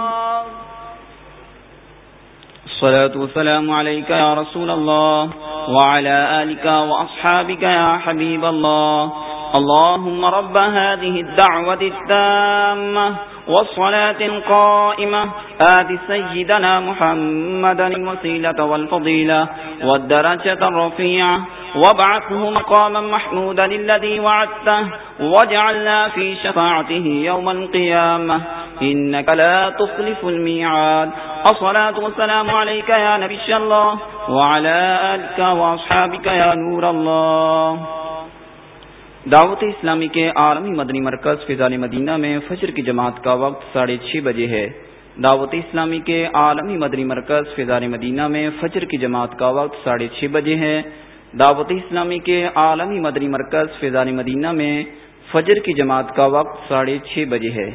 الصلاة والسلام عليك يا رسول الله وعلى آلك وأصحابك يا حبيب الله. اللهم رب هذه الدعوة التامة والصلاة القائمة آت سيدنا محمدا الوسيلة والفضيلة والدرجة الرفيعة وابعثه مقاما محمودا الذي وعدته واجعلنا في شفاعته يوم القيامة إنك لا تخلف الميعاد. الصلاة والسلام عليك يا نبي الله وعلى آلك وأصحابك يا نور الله. دعوت اسلامی کے عالمی مدنی مرکز فضائل مدینہ میں فجر کی جماعت کا وقت ساڑھے چھ بجے ہے. دعوت اسلامی کے عالمی مدنی مرکز فضائل مدینہ میں فجر کی جماعت کا وقت ساڑھے چھ بجے ہے. دعوت اسلامی کے عالمی مدنی مرکز فضائل مدینہ میں فجر کی جماعت کا وقت ساڑھے چھ بجے ہے.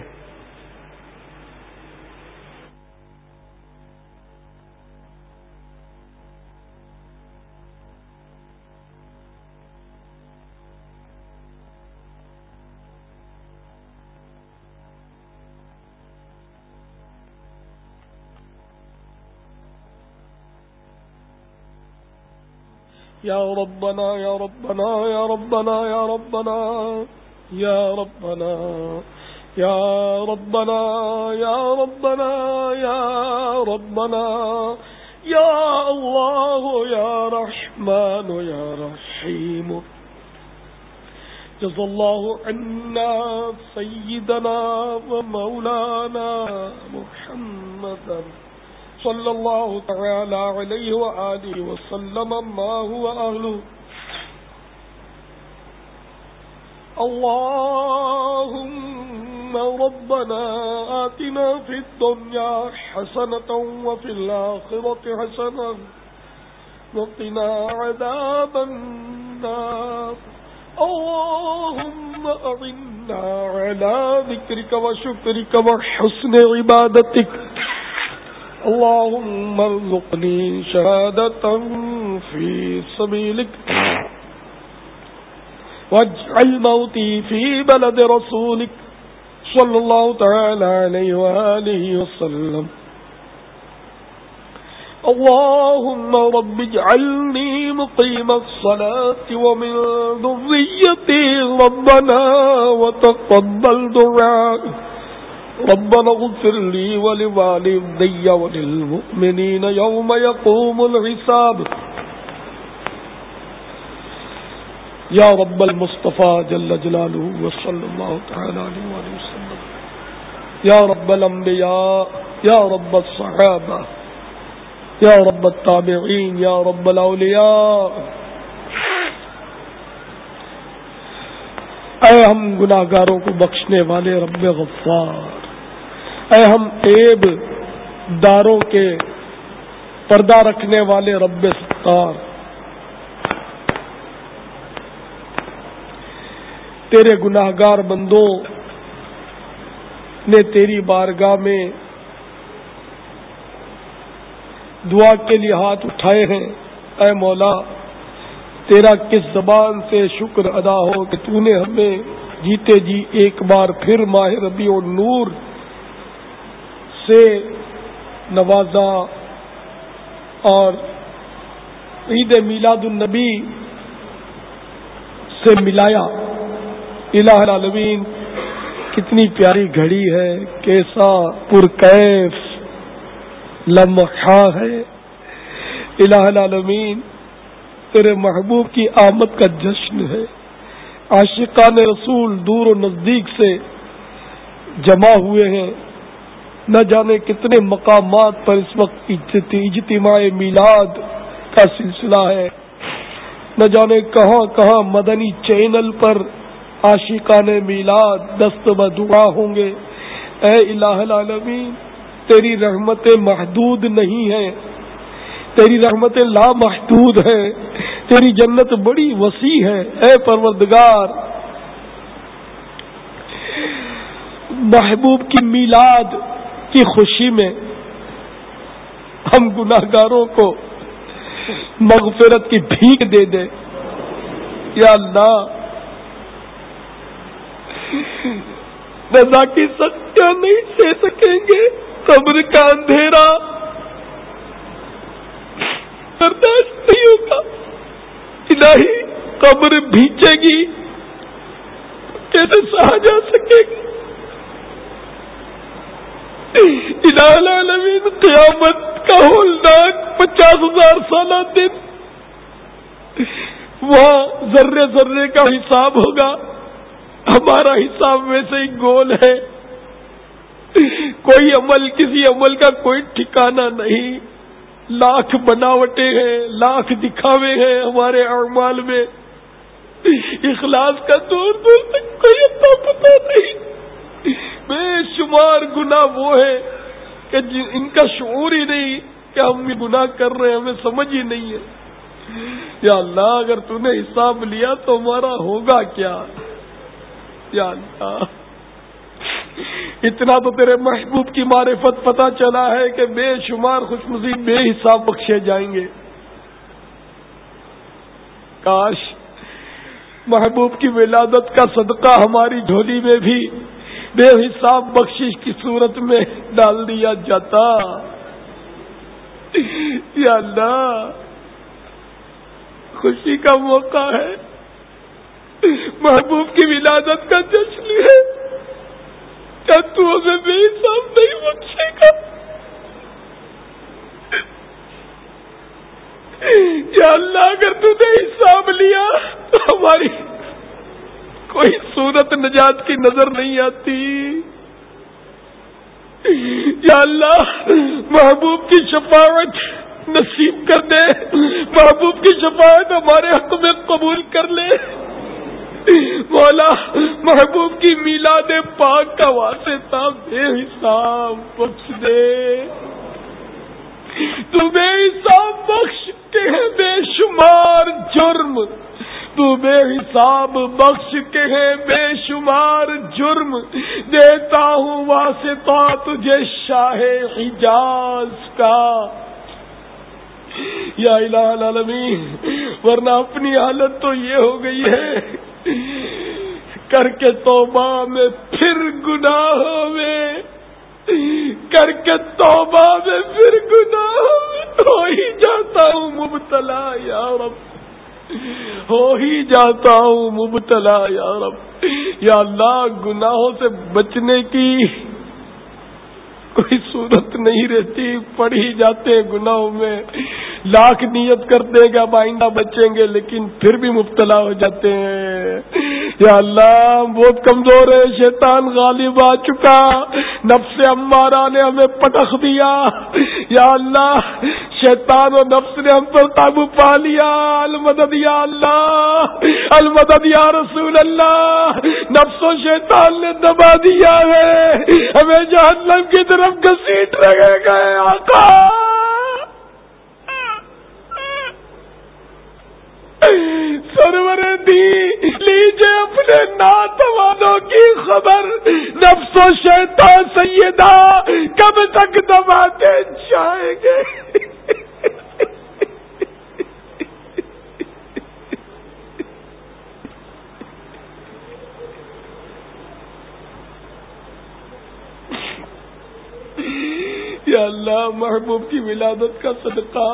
یا ربنا یا ربنا یا ربنا یا ربنا یا ربنا یا ربنا یا ربنا یا ربنا یا اللہ یا رحمان یا رحیم جزا اللہ عنا سیدنا و مولانا محمدا صلی اللہ تعالی علیہ وآلہ وسلم ما هو اہلہ اللهم ربنا آتنا في الدنيا حسنة وفي الآخرة حسنة وقنا عذاب النار اللهم أعنا على ذكرك وشكرك وحسن عبادتك اللهم ارزقني شهادة في سبيلك واجعل موتي في بلد رسولك صلى الله تعالى عليه وآله وسلم اللهم رب اجعلني مقيم الصلاة ومن ذريتي ربنا وتقبل دعاء ربنا اغفر لي ولوالدي وللمؤمنين يوم يقوم الحساب یا رب المصطفیٰ جل جلالہ وصلی اللہ تعالی علیہ وآلہ وسلم یا رب الانبیاء یا رب الصحابہ یا رب التابعین یا رب الاولیاء اے ہم گناہگاروں کو بخشنے والے رب غفار، اے ہم عیب داروں کے پردہ رکھنے والے رب ستار، تیرے گناہگار بندوں نے تیری بارگاہ میں دعا کے لیے ہاتھ اٹھائے ہیں، اے مولا تیرا کس زبان سے شکر ادا ہو کہ تو نے ہمیں جیتے جی ایک بار پھر ماہ ربیع النور سے نوازا اور عید میلاد النبی سے ملایا۔ الہ العالمین کتنی پیاری گھڑی ہے، کیسا پرکیف لمحہ ہے۔ الہ العالمین تیرے محبوب کی آمد کا جشن ہے، عاشقان رسول دور و نزدیک سے جمع ہوئے ہیں، نہ جانے کتنے مقامات پر اس وقت اجتماع میلاد کا سلسلہ ہے، نہ جانے کہاں کہاں مدنی چینل پر عاشقان میلاد دست بدعا ہوں گے۔ اے الہ العالمین تیری رحمتیں محدود نہیں ہیں، تیری رحمتیں لامحدود ہیں، تیری جنت بڑی وسیع ہے۔ اے پروردگار محبوب کی میلاد کی خوشی میں ہم گناہگاروں کو مغفرت کی بھیک دے دے یا اللہ۔ رضا کی سختیاں نہیں سہ سکیں گے، قبر کا اندھیرا برداشت نہیں ہوگا، الہی قبر بھیچے گی کیسے سہا جا سکے گی۔ الہ العالمین قیامت کا ہولناک پچاس ہزار سالہ دن، وہاں ذرے ذرے کا حساب ہوگا، ہمارا حساب ویسے ہی گول ہے، کوئی عمل کسی عمل کا کوئی ٹھکانہ نہیں، لاکھ بناوٹیں ہیں، لاکھ دکھاوے ہیں ہمارے اعمال میں، اخلاص کا دور دور تک کوئی اتا پتہ نہیں۔ بے شمار گناہ وہ ہے کہ ان کا شعور ہی نہیں کہ ہم یہ گناہ کر رہے ہیں، ہمیں سمجھ ہی نہیں ہے۔ یا اللہ اگر تو نے حساب لیا تو ہمارا ہوگا کیا؟ یا اللہ اتنا تو تیرے محبوب کی معرفت پتہ چلا ہے کہ بے شمار خوش نصیب بے حساب بخشے جائیں گے۔ کاش محبوب کی ولادت کا صدقہ ہماری جھولی میں بھی بے حساب بخشش کی صورت میں ڈال دیا جاتا۔ یا اللہ خوشی کا موقع ہے، محبوب کی ولادت کا جشن ہے، کیا تو ہمیں بے حساب نہیں بخشے گا؟ یا اللہ اگر تو نے حساب لیا تو ہماری کوئی صورت نجات کی نظر نہیں آتی۔ یا اللہ محبوب کی شفاعت نصیب کر دے، محبوب کی شفاعت ہمارے حق میں قبول کر لے۔ مولا محبوب کی میلاد پاک کا واسطہ بے حساب بخش دے، تو بے حساب بخش کے ہے بے شمار جرم، تو بے حساب بخش کے ہے بے شمار جرم، دیتا ہوں واسطہ تجھے شاہ حجاز کا۔ یا الہ العالمین، ورنہ اپنی حالت تو یہ ہو گئی ہے کر کے توبہ میں پھر گناہوں میں، کر کے توبہ میں پھر گناہوں میں ہو ہی جاتا ہوں مبتلا یا رب، ہو ہی جاتا ہوں مبتلا یا رب۔ یا اللہ گناہوں سے بچنے کی کوئی صورت نہیں رہتی، پڑ ہی جاتے گناہوں میں، لاکھ نیت کرتے ہیں کہ اب آئندہ بچیں گے لیکن پھر بھی مبتلا ہو جاتے ہیں۔ یا اللہ بہت کمزور ہے، شیطان غالب آ چکا، نفس امارہ نے ہمیں پٹخ دیا۔ یا اللہ شیطان و نفس نے ہم پر قابو پا لیا، المدد یا اللہ، المدد یا رسول اللہ، نفس و شیطان نے دبا دیا ہے، ہمیں جہنم کی طرف گھسیٹ رہے گئے آقا۔ سرور دی لیجئے اپنے ناتوانوں کی خبر، نفس و شیطان سیدہ کب تک دباتے جائیں گے؟ یا اللہ محبوب کی ولادت کا صدقہ،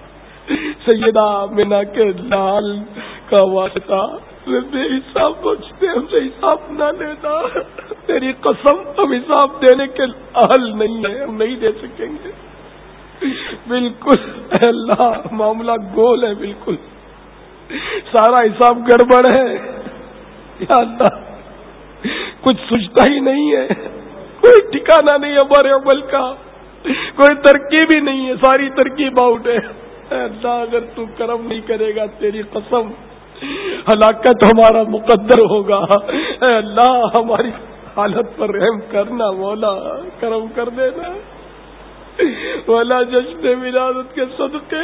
سیدہ آمنہ کے لال کا واسطہ بے حساب بخشتے، ہم سے حساب نہ لینا، تیری قسم ہم حساب دینے کے اہل نہیں ہیں، ہم نہیں دے سکیں گے بالکل۔ اے اللہ معاملہ گول ہے، بالکل سارا حساب گڑبڑ ہے۔ یا اللہ کچھ سوچتا ہی نہیں ہے، کوئی ٹھکانہ نہیں ہمارے عمل کا، کوئی ترکیب ہی نہیں ہے، ساری ترکیب آؤٹ ہے۔ اے اللہ اگر تو کرم نہیں کرے گا تیری قسم ہلاکت ہمارا مقدر ہوگا۔ اے اللہ ہماری حالت پر رحم کرنا، مولا کرم کر دینا مولا، جشن ولادت کے صدقے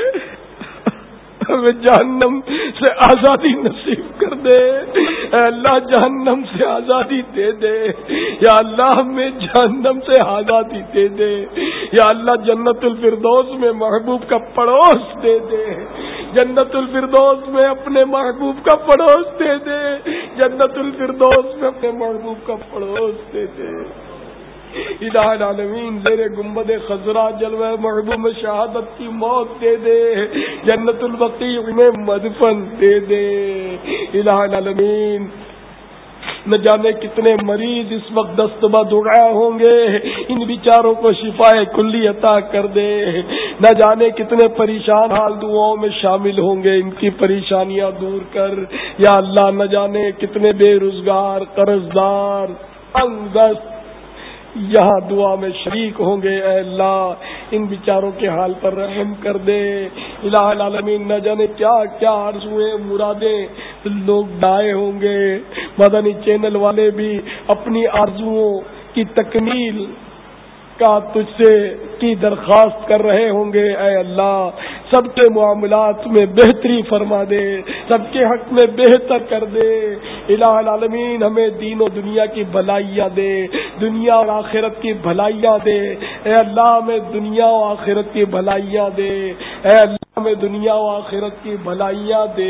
ہمیں جہنم سے آزادی نصیب کر دے۔ اے اللہ جہنم سے آزادی دے دے، یا اللہ ہمیں جہنم سے آزادی دے دے، یا اللہ جنت الفردوس میں محبوب کا پڑوس دے دے، جنت الفردوس میں اپنے محبوب کا پڑوس دے دے، جنت الفردوس میں اپنے محبوب کا پڑوس دے دے۔ الہ العالمین زیر گنبد خضرا جلوہ محبوب میں شہادت کی موت دے دے، جنت البقیع میں مدفن دے دے۔ الہ العالمین نہ جانے کتنے مریض اس وقت دست بدعا ہوں گے، ان بیچاروں کو شفاء کلی عطا کر دے۔ نہ جانے کتنے پریشان حال دعاؤں میں شامل ہوں گے، ان کی پریشانیاں دور کر۔ یا اللہ نہ جانے کتنے بے روزگار قرض دار تنگ دست یہاں دعا میں شریک ہوں گے، اے اللہ ان بیچاروں کے حال پر رحم کر دے۔ الہ العالمین نہ جانے کیا کیا آرزویں مرادیں لوگ ڈائے ہوں گے، مدنی چینل والے بھی اپنی آرزوؤں کی تکمیل کا تجھ سے کی درخواست کر رہے ہوں گے، اے اللہ سب کے معاملات میں بہتری فرما دے، سب کے حق میں بہتر کر دے۔ الہ العالمین ہمیں دین و دنیا کی بھلائیاں دے، دنیا اور آخرت کی بھلائیاں دے، اے اللہ ہمیں دنیا و آخرت کی بھلائیاں دے، اے اللہ ہمیں دنیا و آخرت کی بھلائیاں دے۔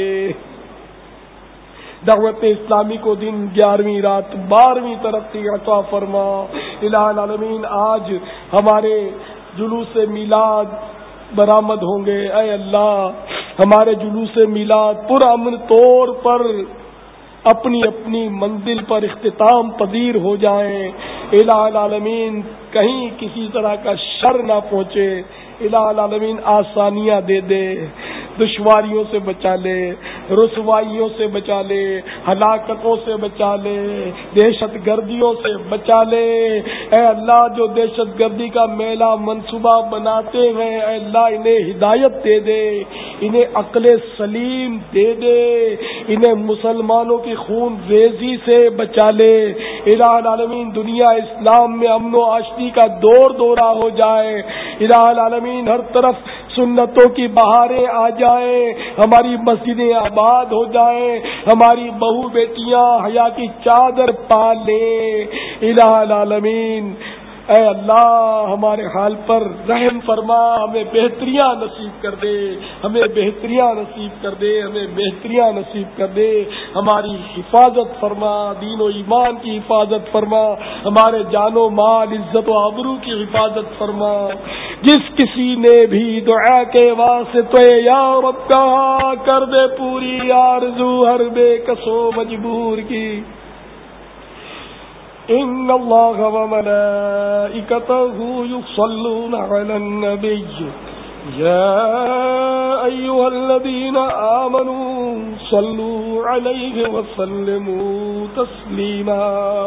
دعوت اسلامی کو دن گیارہویں رات بارہویں ترقی عطا فرما۔ الہ العالمین آج ہمارے جلوس میلاد برآمد ہوں گے، اے اللہ ہمارے جلوس میلاد پرامن طور پر اپنی اپنی منزل پر اختتام پذیر ہو جائیں. الہ العالمین کہیں کسی طرح کا شر نہ پہنچے. الہ العالمین آسانیاں دے دے، دشواریوں سے بچا لے، رسوائیوں سے بچا لے، ہلاکتوں سے بچا لے، دہشت گردیوں سے بچا لے. اے اللہ جو دہشت گردی کا میلہ منصوبہ بناتے ہیں، اے اللہ انہیں ہدایت دے دے، انہیں عقل سلیم دے دے، انہیں مسلمانوں کی خون ریزی سے بچا لے. الہ العالمین دنیا اسلام میں امن و آشتی کا دور دورہ ہو جائے. الہ العالمین ہر طرف سنتوں کی بہاریں آ جائیں، ہماری مسجدیں آباد ہو جائیں، ہماری بہو بیٹیاں حیا کی چادر پا لیں. الہ العالمین اے اللہ ہمارے حال پر رحم فرما، ہمیں بہتریاں نصیب کر دے، ہمیں بہتریاں نصیب کر دے، ہمیں بہتریاں نصیب کر دے. ہماری حفاظت فرما، دین و ایمان کی حفاظت فرما، ہمارے جان و مال عزت و آبرو کی حفاظت فرما. جس کسی نے بھی دعا کے واسطے یا رب کہا کر دے پوری آرزو ہر بے کس و مجبور کی. ان اللہ وملائکتہ یصلون علی النبی یا ایھا الذین آمنوا صلوا علیہ وسلموا تسلیما.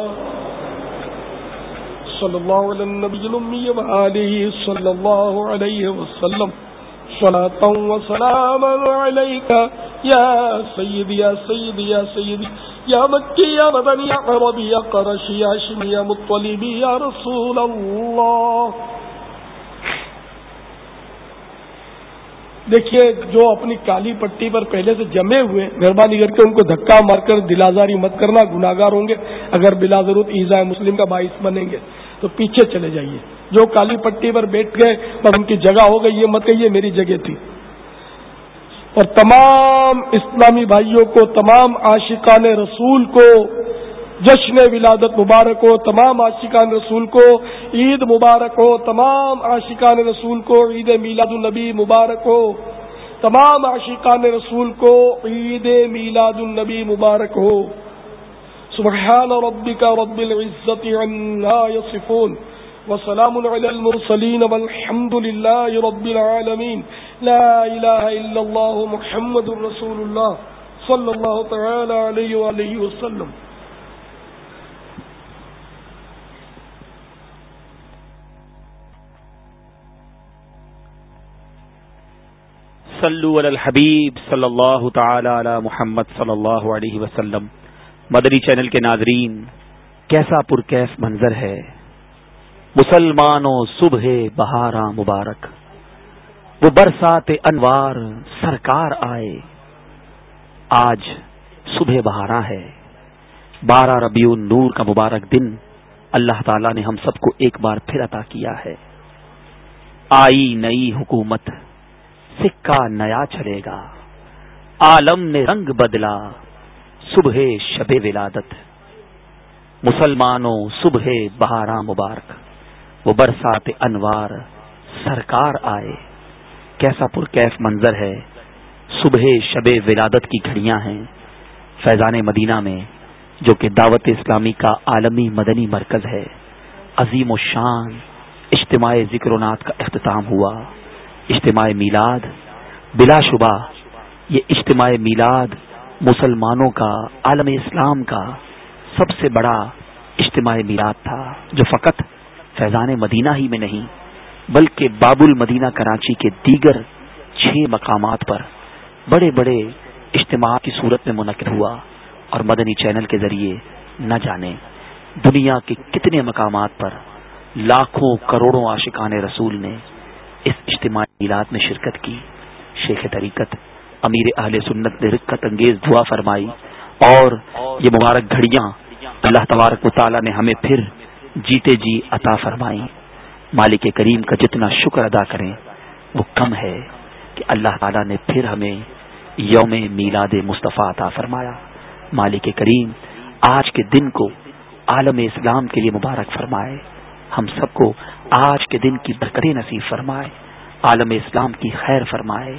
صلی اللہ علی النبی الامی وآلہ صلی اللہ علیہ وسلم صلاۃ و سلام علیک یا سیدی یا سیدی یا سیدی یا مکی یا مدنی یا عربی یا قرشی یا ہاشمی یا مطلبی یا رسول اللہ. دیکھیے جو اپنی کالی پٹی پر پہلے سے جمے ہوئے، مہربانی کر کے ان کو دھکا مار کر دل آزاری مت کرنا، گناہگار ہوں گے. اگر بلا ضرورت ایذاء مسلم کا باعث بنیں گے تو پیچھے چلے جائیے. جو کالی پٹی پر بیٹھ گئے پر ان کی جگہ ہو گئی، یہ مت کہیے میری جگہ تھی. اور تمام اسلامی بھائیوں کو، تمام عاشقان رسول کو جشن ولادت مبارک ہو، تمام عاشقان رسول کو عید مبارک ہو، تمام عاشقان رسول کو عید میلاد النبی مبارک ہو، تمام عاشقان رسول کو عید میلاد النبی مبارک ہو. سبحان ربک رب العزت عما یصفون وسلام علی المرسلین والحمد للہ رب العالمین. لا الہ الا اللہ محمد رسول اللہ صلی اللہ تعالی علیہ وآلہ وسلم. صلو علی الحبیب صلی اللہ تعالی علی محمد صلی اللہ علیہ وسلم. مدنی چینل کے ناظرین، کیسا پرکیف منظر ہے. مسلمانوں صبح بہاراں مبارک، وہ برسات انوار سرکار آئے. آج صبح بہاراں ہے، بارہ ربیع النور کا مبارک دن اللہ تعالی نے ہم سب کو ایک بار پھر عطا کیا ہے. آئی نئی حکومت، سکہ نیا چلے گا، عالم نے رنگ بدلا، صبح شب ولادت. مسلمانوں صبح بہاراں مبارک، وہ برسات انوار سرکار آئے. کیسا پرکیف منظر ہے. صبح شب ولادت کی گھڑیاں ہیں. فیضان مدینہ میں جو کہ دعوت اسلامی کا عالمی مدنی مرکز ہے، عظیم و شان اجتماع ذکر و نعت کا اختتام ہوا. اجتماع میلاد، بلا شبہ یہ اجتماع میلاد مسلمانوں کا، عالم اسلام کا سب سے بڑا اجتماع میلاد تھا، جو فقط فیضان مدینہ ہی میں نہیں بلکہ باب المدینہ کراچی کے دیگر چھ مقامات پر بڑے بڑے اجتماع کی صورت میں منعقد ہوا. اور مدنی چینل کے ذریعے نہ جانے دنیا کے کتنے مقامات پر لاکھوں کروڑوں عاشقان رسول نے اس اجتماع میلاد میں شرکت کی. شیخ طریقت امیر اہل سنت نے رقت انگیز دعا فرمائی، اور یہ مبارک گھڑیاں اللہ تبارک و تعالی نے ہمیں پھر جیتے جی عطا فرمائی. مالک کریم کا جتنا شکر ادا کریں وہ کم ہے کہ اللہ تعالی نے پھر ہمیں یوم میلاد مصطفیٰ عطا فرمایا. مالک کریم آج کے دن کو عالم اسلام کے لیے مبارک فرمائے. ہم سب کو آج کے دن کی برکتیں نصیب فرمائے، عالم اسلام کی خیر فرمائے.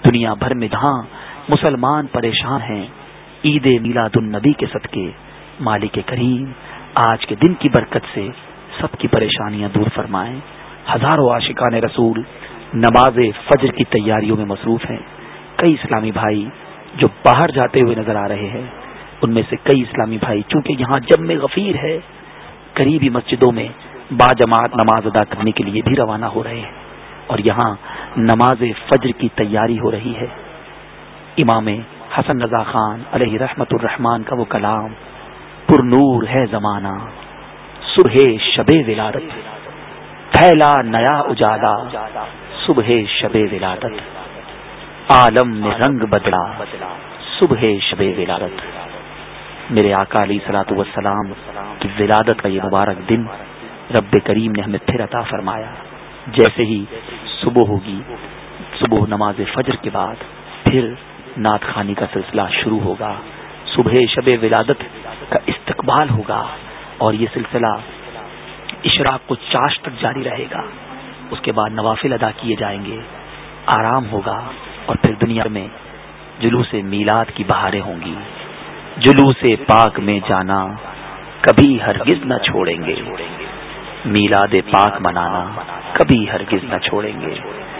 دنیا بھر میں جہاں مسلمان پریشان ہیں، عید میلاد النبی کے صدقے مالک کریم آج کے دن کی برکت سے سب کی پریشانیاں دور فرمائیں۔ ہزاروں عاشقان رسول نماز فجر کی تیاریوں میں مصروف ہیں۔ کئی اسلامی بھائی جو باہر جاتے ہوئے نظر آ رہے ہیں، ان میں سے کئی اسلامی بھائی چونکہ یہاں جم غفیر ہے، قریبی مسجدوں میں باجماعت نماز ادا کرنے کے لیے بھی روانہ ہو رہے ہیں، اور یہاں نماز فجر کی تیاری ہو رہی ہے۔ امام حسن رضا خان علیہ رحمت الرحمان کا وہ کلام، پر نور ہے زمانہ صبح شب ولادت، پھیلا نیا اجالا صبح شب ولادت، عالم نے رنگ بدلا صبح شب ولادت۔ میرے آقا علیہ الصلوۃ والسلام کی ولادت کا یہ مبارک دن رب کریم نے ہمیں پھر عطا فرمایا۔ جیسے ہی صبح ہوگی، صبح نماز فجر کے بعد پھر نعت خوانی کا سلسلہ شروع ہوگا، صبح شب ولادت کا استقبال ہوگا، اور یہ سلسلہ اشراق کو چاش تک جاری رہے گا۔ اس کے بعد نوافل ادا کیے جائیں گے، آرام ہوگا، اور پھر دنیا میں جلوس میلاد کی بہاریں ہوں گی۔ جلوس پاک میں جانا کبھی ہرگز نہ چھوڑیں گے، میلاد پاک منانا کبھی ہرگز نہ چھوڑیں گے۔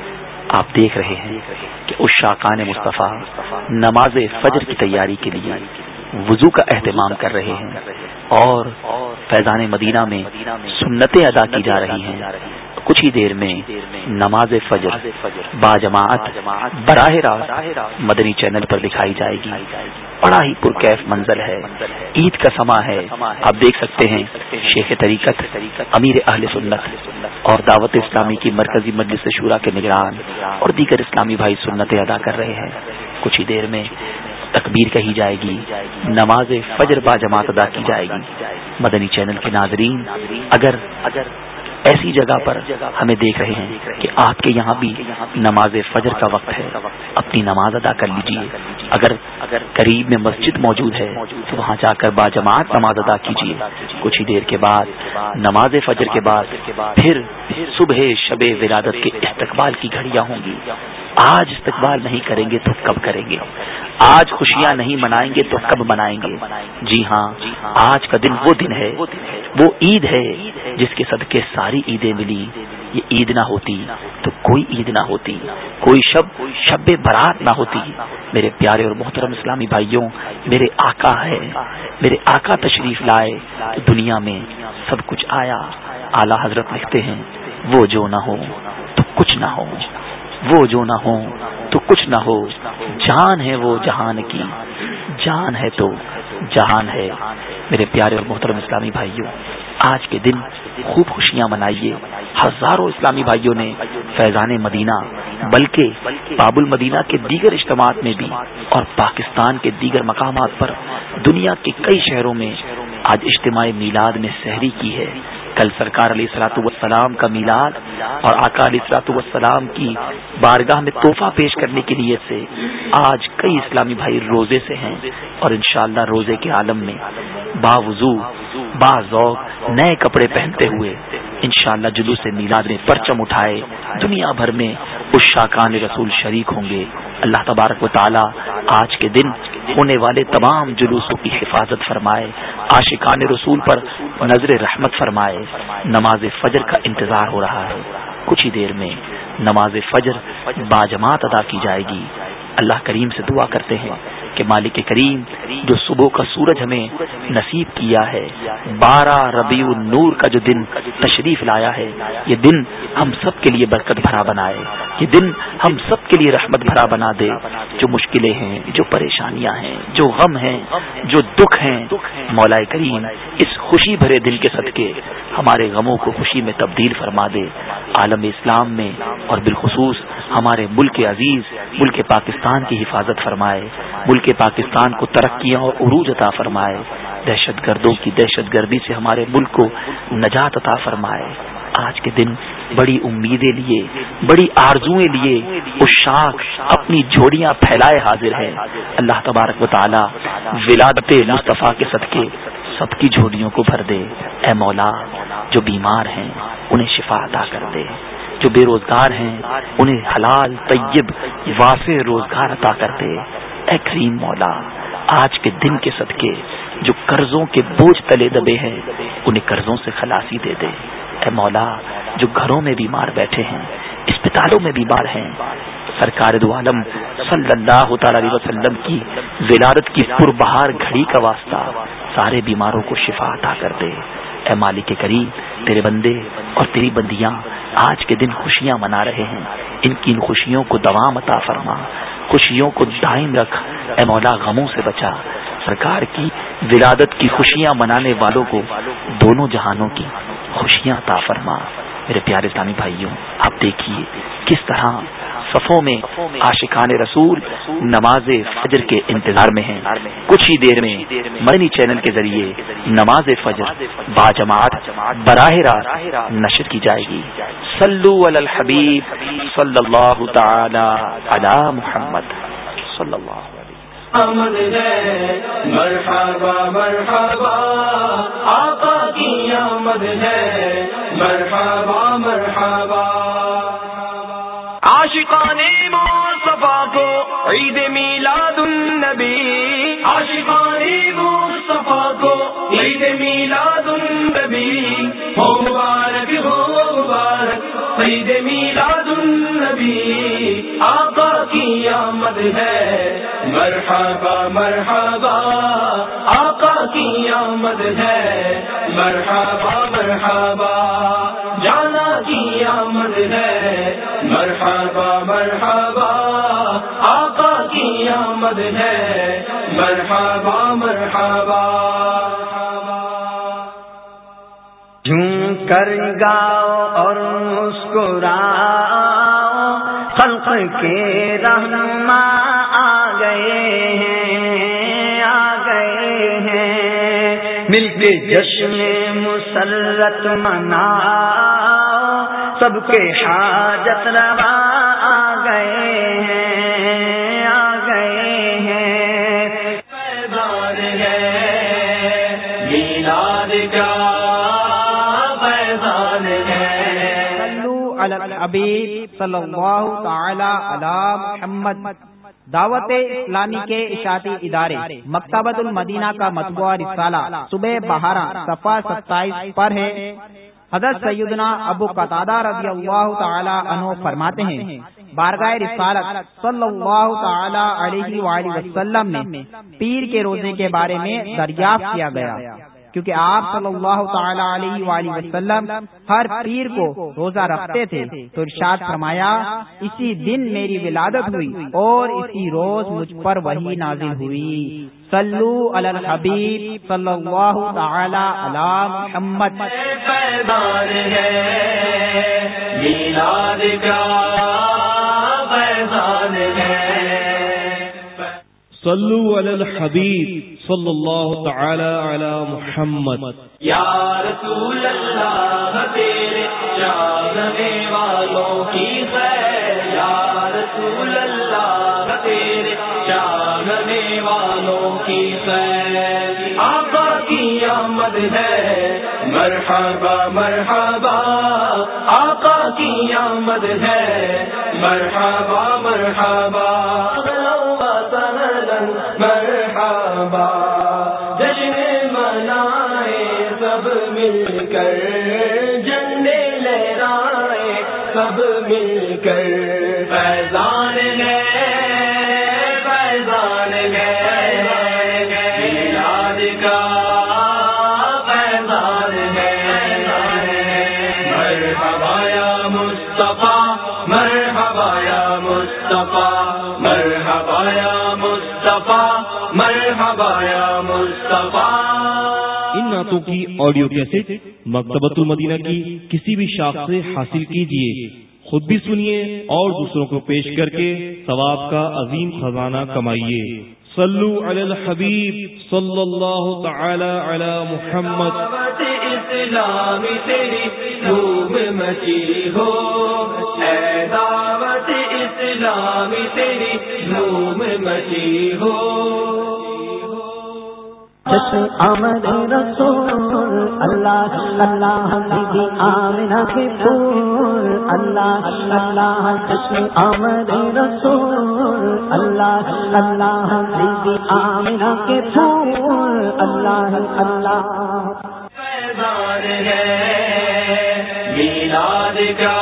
آپ دیکھ رہے ہیں کہ عشاقان مصطفیٰ نماز فجر کی تیاری کے لیے وضو کا اہتمام کر رہے ہیں، اور فیضان مدینہ میں سنتیں ادا کی جا رہی ہیں۔ کچھ ہی دیر میں نماز فجر باجماعت براہ راست مدنی چینل پر دکھائی جائے گی۔ بڑا ہی پرکیف منظر ہے، عید کا سماں ہے۔ آپ دیکھ سکتے ہیں شیخ طریقت امیر اہل سنت اور دعوت اسلامی کی مرکزی مجلس شورا کے نگران اور دیگر اسلامی بھائی سنتیں ادا کر رہے ہیں۔ کچھ ہی دیر میں تکبیر کہی جائے گی، نماز فجر باجماعت ادا کی جائے گی۔ مدنی چینل کے ناظرین اگر اگر ایسی جگہ پر ہمیں دیکھ رہے ہیں کہ آپ کے یہاں بھی نماز فجر کا وقت ہے، اپنی نماز ادا کر لیجئے۔ اگر اگر قریب میں مسجد موجود ہے تو وہاں جا کر باجماعت نماز ادا کیجیے۔ کچھ ہی دیر کے بعد نماز فجر کے بعد پھر صبح شب ولادت کے استقبال کی گھڑیاں ہوں گی۔ آج استقبال نہیں کریں گے تو کب کریں گے؟ آج خوشیاں نہیں منائیں گے تو کب منائیں گے؟ جی ہاں، آج کا دن وہ دن ہے، وہ عید ہے جس کے صدقے ساری عیدیں ملی۔ یہ عید نہ ہوتی تو کوئی عید نہ ہوتی، کوئی شب شب برات نہ ہوتی۔ میرے پیارے اور محترم اسلامی بھائیوں، میرے آقا ہے، میرے آقا تشریف لائے تو دنیا میں سب کچھ آیا۔ اعلیٰ حضرت لکھتے ہیں، وہ جو نہ ہو تو کچھ نہ ہو، وہ جو نہ ہو تو کچھ نہ ہو، جان ہے وہ جہان کی، جان ہے تو جہان ہے۔ میرے پیارے اور محترم اسلامی بھائیوں، آج کے دن خوب خوشیاں منائیے۔ ہزاروں اسلامی بھائیوں نے فیضان مدینہ بلکہ باب المدینہ کے دیگر اجتماعات میں بھی اور پاکستان کے دیگر مقامات پر دنیا کے کئی شہروں میں آج اجتماع میلاد میں سحری کی ہے۔ کل سرکار علیہ الصلوۃ والسلام کا میلاد اور آقا علیہ الصلوۃ والسلام کی بارگاہ میں تحفہ پیش کرنے کی نیت سے آج کئی اسلامی بھائی روزے سے ہیں، اور انشاءاللہ روزے کے عالم میں باوضو باذوق نئے کپڑے پہنتے ہوئے انشاءاللہ جلوس میلاد میں پرچم اٹھائے دنیا بھر میں عشاقان رسول شریک ہوں گے۔ اللہ تبارک و تعالی آج کے دن ہونے والے تمام جلوسوں کی حفاظت فرمائے، عاشقان رسول پر نظر رحمت فرمائے۔ نماز فجر کا انتظار ہو رہا ہے، کچھ ہی دیر میں نماز فجر باجماعت ادا کی جائے گی۔ اللہ کریم سے دعا کرتے ہیں کہ مالک کریم جو صبح کا سورج ہمیں نصیب کیا ہے، بارہ ربیع النور کا جو دن تشریف لایا ہے، یہ دن ہم سب کے لیے برکت بھرا بنائے، یہ دن ہم سب کے لیے رحمت بھرا بنا دے۔ جو مشکلیں ہیں، جو پریشانیاں ہیں، جو غم ہیں، جو دکھ ہیں، مولا کریم اس خوشی بھرے دن کے صدقے ہمارے غموں کو خوشی میں تبدیل فرما دے۔ عالم اسلام میں اور بالخصوص ہمارے ملک عزیز ملک پاکستان کی حفاظت فرمائے، ملک پاکستان کو ترقیاں اور عروج عطا فرمائے، دہشت گردوں کی دہشت گردی سے ہمارے ملک کو نجات عطا فرمائے۔ آج کے دن بڑی امیدیں لیے، بڑی آرزویں لیے عشاق اپنی جھوڑیاں پھیلائے حاضر ہیں۔ اللہ تبارک و تعالی ولادت مصطفیٰ کے صدقے سب کی جھوڑیوں کو بھر دے۔ اے مولا، جو بیمار ہیں انہیں شفا عطا کر دے، جو بے روزگار ہیں انہیں حلال طیب واسع روزگار عطا کر دے۔ اے کریم مولا، آج کے دن کے صدقے جو قرضوں کے بوجھ تلے دبے ہیں انہیں قرضوں سے خلاصی دے دے۔ اے مولا، جو گھروں میں بیمار بیٹھے ہیں، اسپتالوں میں بیمار ہیں، سرکار دو عالم صلی اللہ تعالی علیہ وسلم کی ولادت کی پربہار گھڑی کا واسطہ سارے بیماروں کو شفا عطا کر دے۔ اے مالک کریم، تیرے بندے اور تیری بندیاں آج کے دن خوشیاں منا رہے ہیں، ان کی ان خوشیوں کو دوام عطا فرما، خوشیوں کو دائم رکھ۔ اے مولا، غموں سے بچا۔ سرکار کی ولادت کی خوشیاں منانے والوں کو دونوں جہانوں کی خوشیاں عطا فرما۔ میرے پیارے اسلامی بھائیوں، آپ دیکھیے کس طرح صفوں میں عاشقان رسول نماز فجر کے انتظار میں ہیں۔ کچھ ہی دیر میں مدنی چینل کے ذریعے نماز فجر باجماعت براہ راست نشر کی جائے گی۔ صلو علی الحبیب صلی اللہ تعالی علی محمد صلی اللہ علیہ آمد ہے مرحبا مرحبا، آقا کی آمد ہے مرحبا مرحبا۔ عاشقان مصطفیٰ کو عید میلاد النبی، عاشقان مصطفیٰ کو عید میلاد النبی، ہو مبارک ہو مبارک عید میلاد النبی، آقا کی آمد ہے مرحبا مرحبا، آقا کی آمد ہے مرحبا مرحبا، جانا کی آمد ہے مرحبا مرحبا، آقا کی آمد ہے مرحبا مرحبا۔ جھوم کر گاؤ اور مسکراؤ، خلق کے رہنما آ گئے ہیں آ گئے ہیں، مل کے جشن مسرت مناؤ، سب کے حاجت روا آ گئے ہیں آ گئے ہیں، فیضان ہے میلاد کا فیضان ہے۔ صلو علی الحبیب صلی اللہ تعالی علی محمد۔ دعوت اسلامی کے اشاعتی ادارے مکتبۃ المدینہ کا مطبوعہ رسالہ صبح بہارا صفحہ ستائیس پر ہے۔ حضرت سیدنا ابو قتادہ رضی اللہ تعالی عنہ فرماتے ہیں، بارگاہ رسالت صلی اللہ تعالی علیہ وآلہ وسلم میں پیر کے روزے کے بارے میں دریافت کیا گیا، کیونکہ آپ صلی اللہ تعالی علیہ وآلہ وسلم ہر پیر کو روزہ رکھتے تھے، تو ارشاد فرمایا، اسی دن میری ولادت ہوئی اور اسی روز مجھ پر وحی نازل ہوئی۔ صلو علی الحبیب صلی اللہ تعالی علی محمد۔ فیضان ہے میلاد کا فیضان ہے۔ صلو علی الحبیب صلی اللہ تعالی علی محمد۔ یا رسول اللہ تیرے جاننے والوں کی خیر، یا رسول اللہ تیرے جاننے والوں کی خیر، آقا کی آمد ہے مرحبا مرحبا، آقا کی آمد ہے مرحبا مرحبا، مرحبا، جشن منائے سب مل کر، جھنڈے لہرائے سب مل کر، فیضان ہے فیضان ہے میلاد کا فیضان ہے، مرحبا یا مصطفیٰ مرحبا یا مصطفیٰ، مرحبا یا مصطفیٰ مرحبا یا مصطفیٰ۔ ان نعتوں کی آڈیو کیسٹ مکتبۃ المدینہ کی کسی بھی شاخ سے حاصل کیجیے، خود بھی سنیے اور دوسروں کو پیش کر کے ثواب کا عظیم خزانہ کمائیے۔ صلو علی الحبیب صلی اللہ تعالی علی محمد۔ دعوت اسلامی تیری دھوم مچی ہو، اے دعوت اسلامی تیری دھوم مچی ہو، جشن آمد رسول اللہ اللہ بی بی آمنہ کے پھول اللہ اللہ جشن آمد رسول اللہ اللہ بی بی آمنہ کے پھول اللہ اللہ فیضان ہے میلاد کا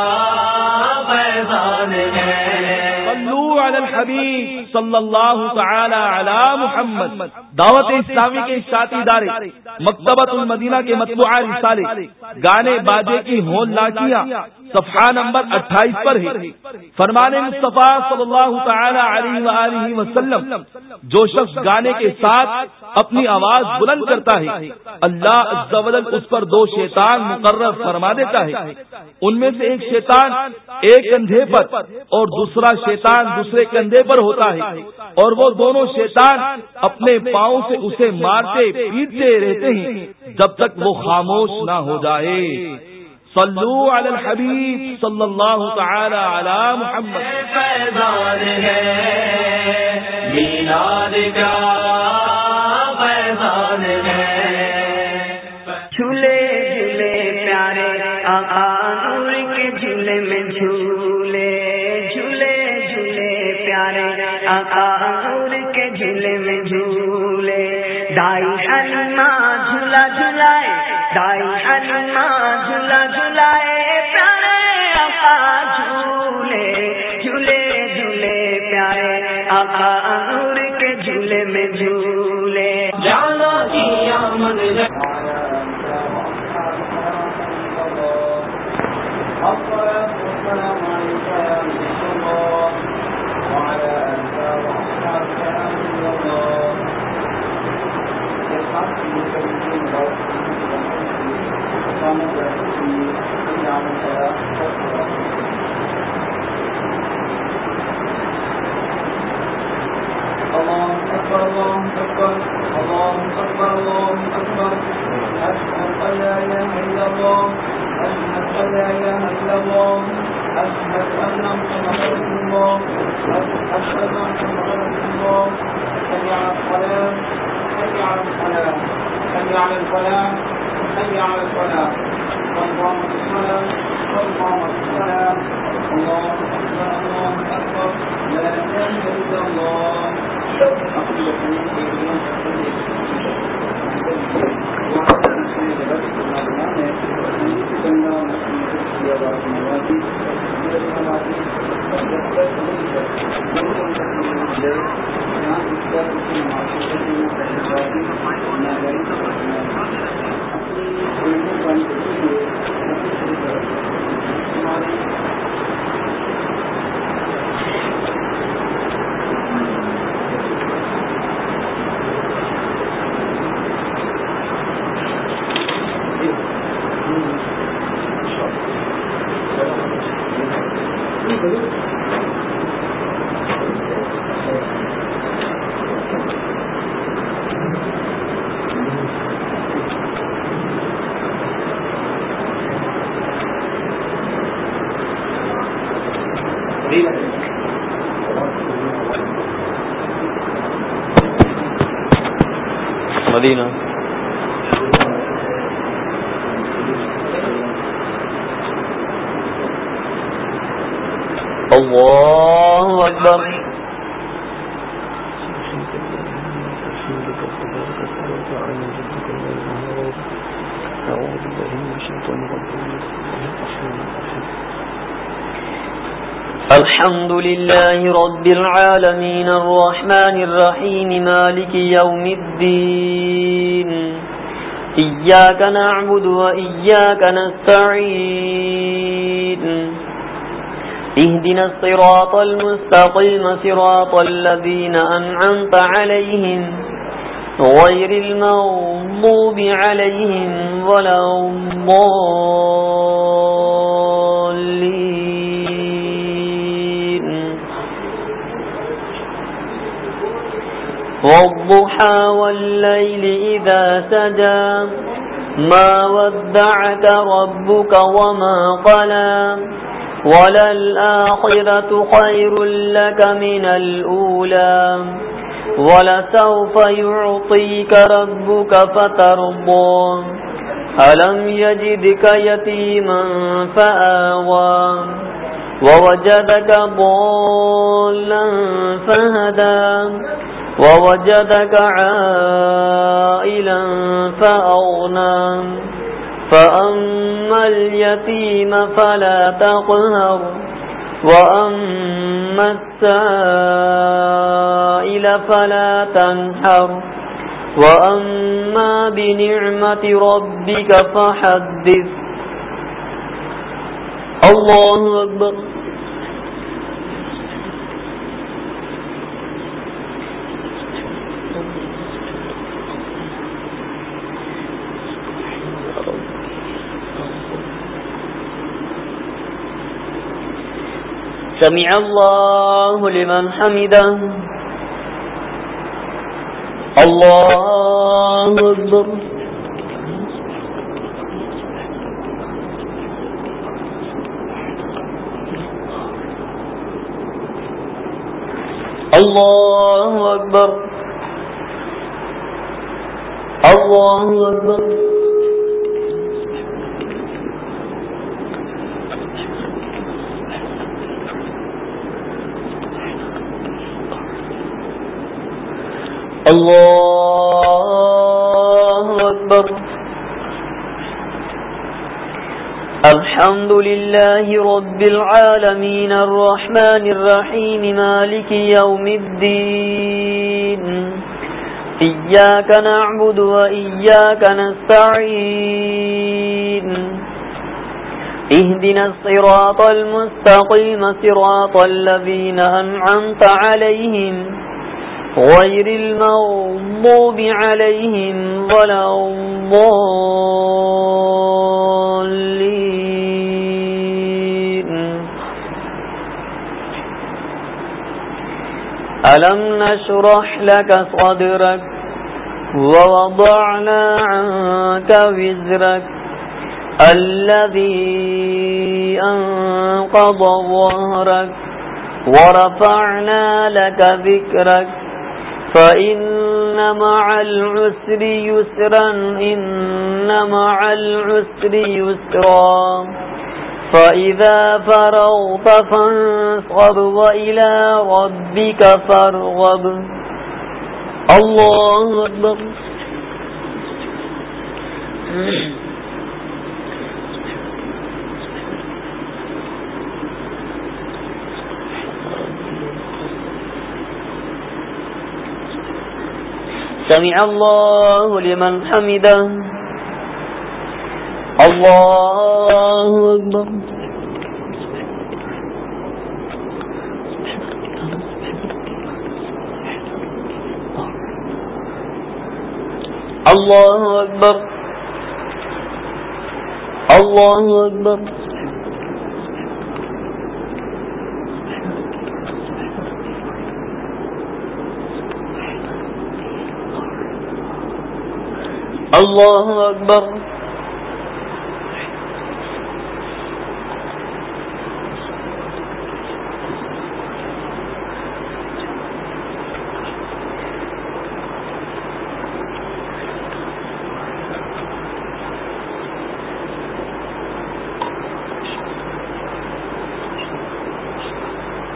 فیضان ہے صلو علی الحبیب صلی اللہ تعالی علی محمد. دعوت اسلامی کے اشاعتی ادارے مکتبۃ المدینہ کے مطبوعہ رسالے گانے باجے کی ہون لاکیاں صفحہ نمبر اٹھائیس پر ہے. فرمان مصطفیٰ صلی اللہ تعالی علیہ وآلہ وسلم جو شخص گانے کے ساتھ اپنی آواز بلند کرتا ہے اللہ عز و جل اس پر دو شیطان مقرر فرما دیتا ہے. ان میں سے ایک شیطان ایک کندھے پر اور دوسرا شیطان دوسرے کندھے پر ہوتا ہے اور وہ دونوں شیطان اپنے پاؤں سے اسے مارتے پیٹتے رہتے ہیں جب تک وہ خاموش نہ ہو جائے. صلو علی الحبیب صلی اللہ تعالی علی محمد. فیضان ہے میلاد کا فیضان ہے. جھولے جھولے پیارے آقا نور کے جھولے میں جھولے جھولے جھولے پیارے آقا نور کے جھولے میں جھولے. دائی حلیمہ جھولا جھولائے دائی حلیمہ جھولا جھولائے پیارے آقا جھولے جھولے جھولے پیارے آقا نور کے جھولے میں جھولے. جانا کی آمد مدینہ. اللہ اکبر. الحمد لله رب العالمين الرحمن الرحيم مالك يوم الدين إياك نعبد وإياك نستعين اهدنا الصراط المستقيم صراط الذين أنعمت عليهم غير المغضوب عليهم ولا الضالين. والضحى والليل إذا سجى ما ودعك ربك وما قلى وللآخرة خير لك من الأولى وَلَسَوْفَ يُعْطِيكَ رَبُّكَ فَتَرْضَىٰ أَلَمْ يَجِدْكَ يَتِيمًا فَآوَىٰ وَوَجَدَكَ ضَالًّا فَهَدَىٰ وَوَجَدَكَ عَائِلًا فَأَغْنَىٰ فَأَمَّا الْيَتِيمَ فَلَا تَقْهَرْ وَأَمَّا السَّائِلَ فَلَا تَنْهَرْ وَأَمَّا بِنِعْمَةِ رَبِّكَ فَحَدِّثْ. اللہ اکبر. سمع اللہ لمن حمدہ. اللہ اکبر. اللہ اکبر. اللہ اکبر. اللہ اکبر. الحمد لله رب العالمين الرحمن الرحيم مالك يوم الدين إياك نعبد وإياك نستعين اهدنا الصراط المستقيم صراط الذين أنعمت عليهم غير المغضوب عليهم ولا الضالين. ألم نشرح لك صدرك ووضعنا عنك وزرك الذي أنقض ظهرك ورفعنا لك ذكرك فإن مع العسر يسرا إن مع العسر يسرا فإذا فرغت فانصب وإلى ربك فارغب. اللہ اکبر. سمع اللہ لمن حمدہ. اللہ اکبر. اللہ اکبر. اللہ اکبر. اللہ اکبر.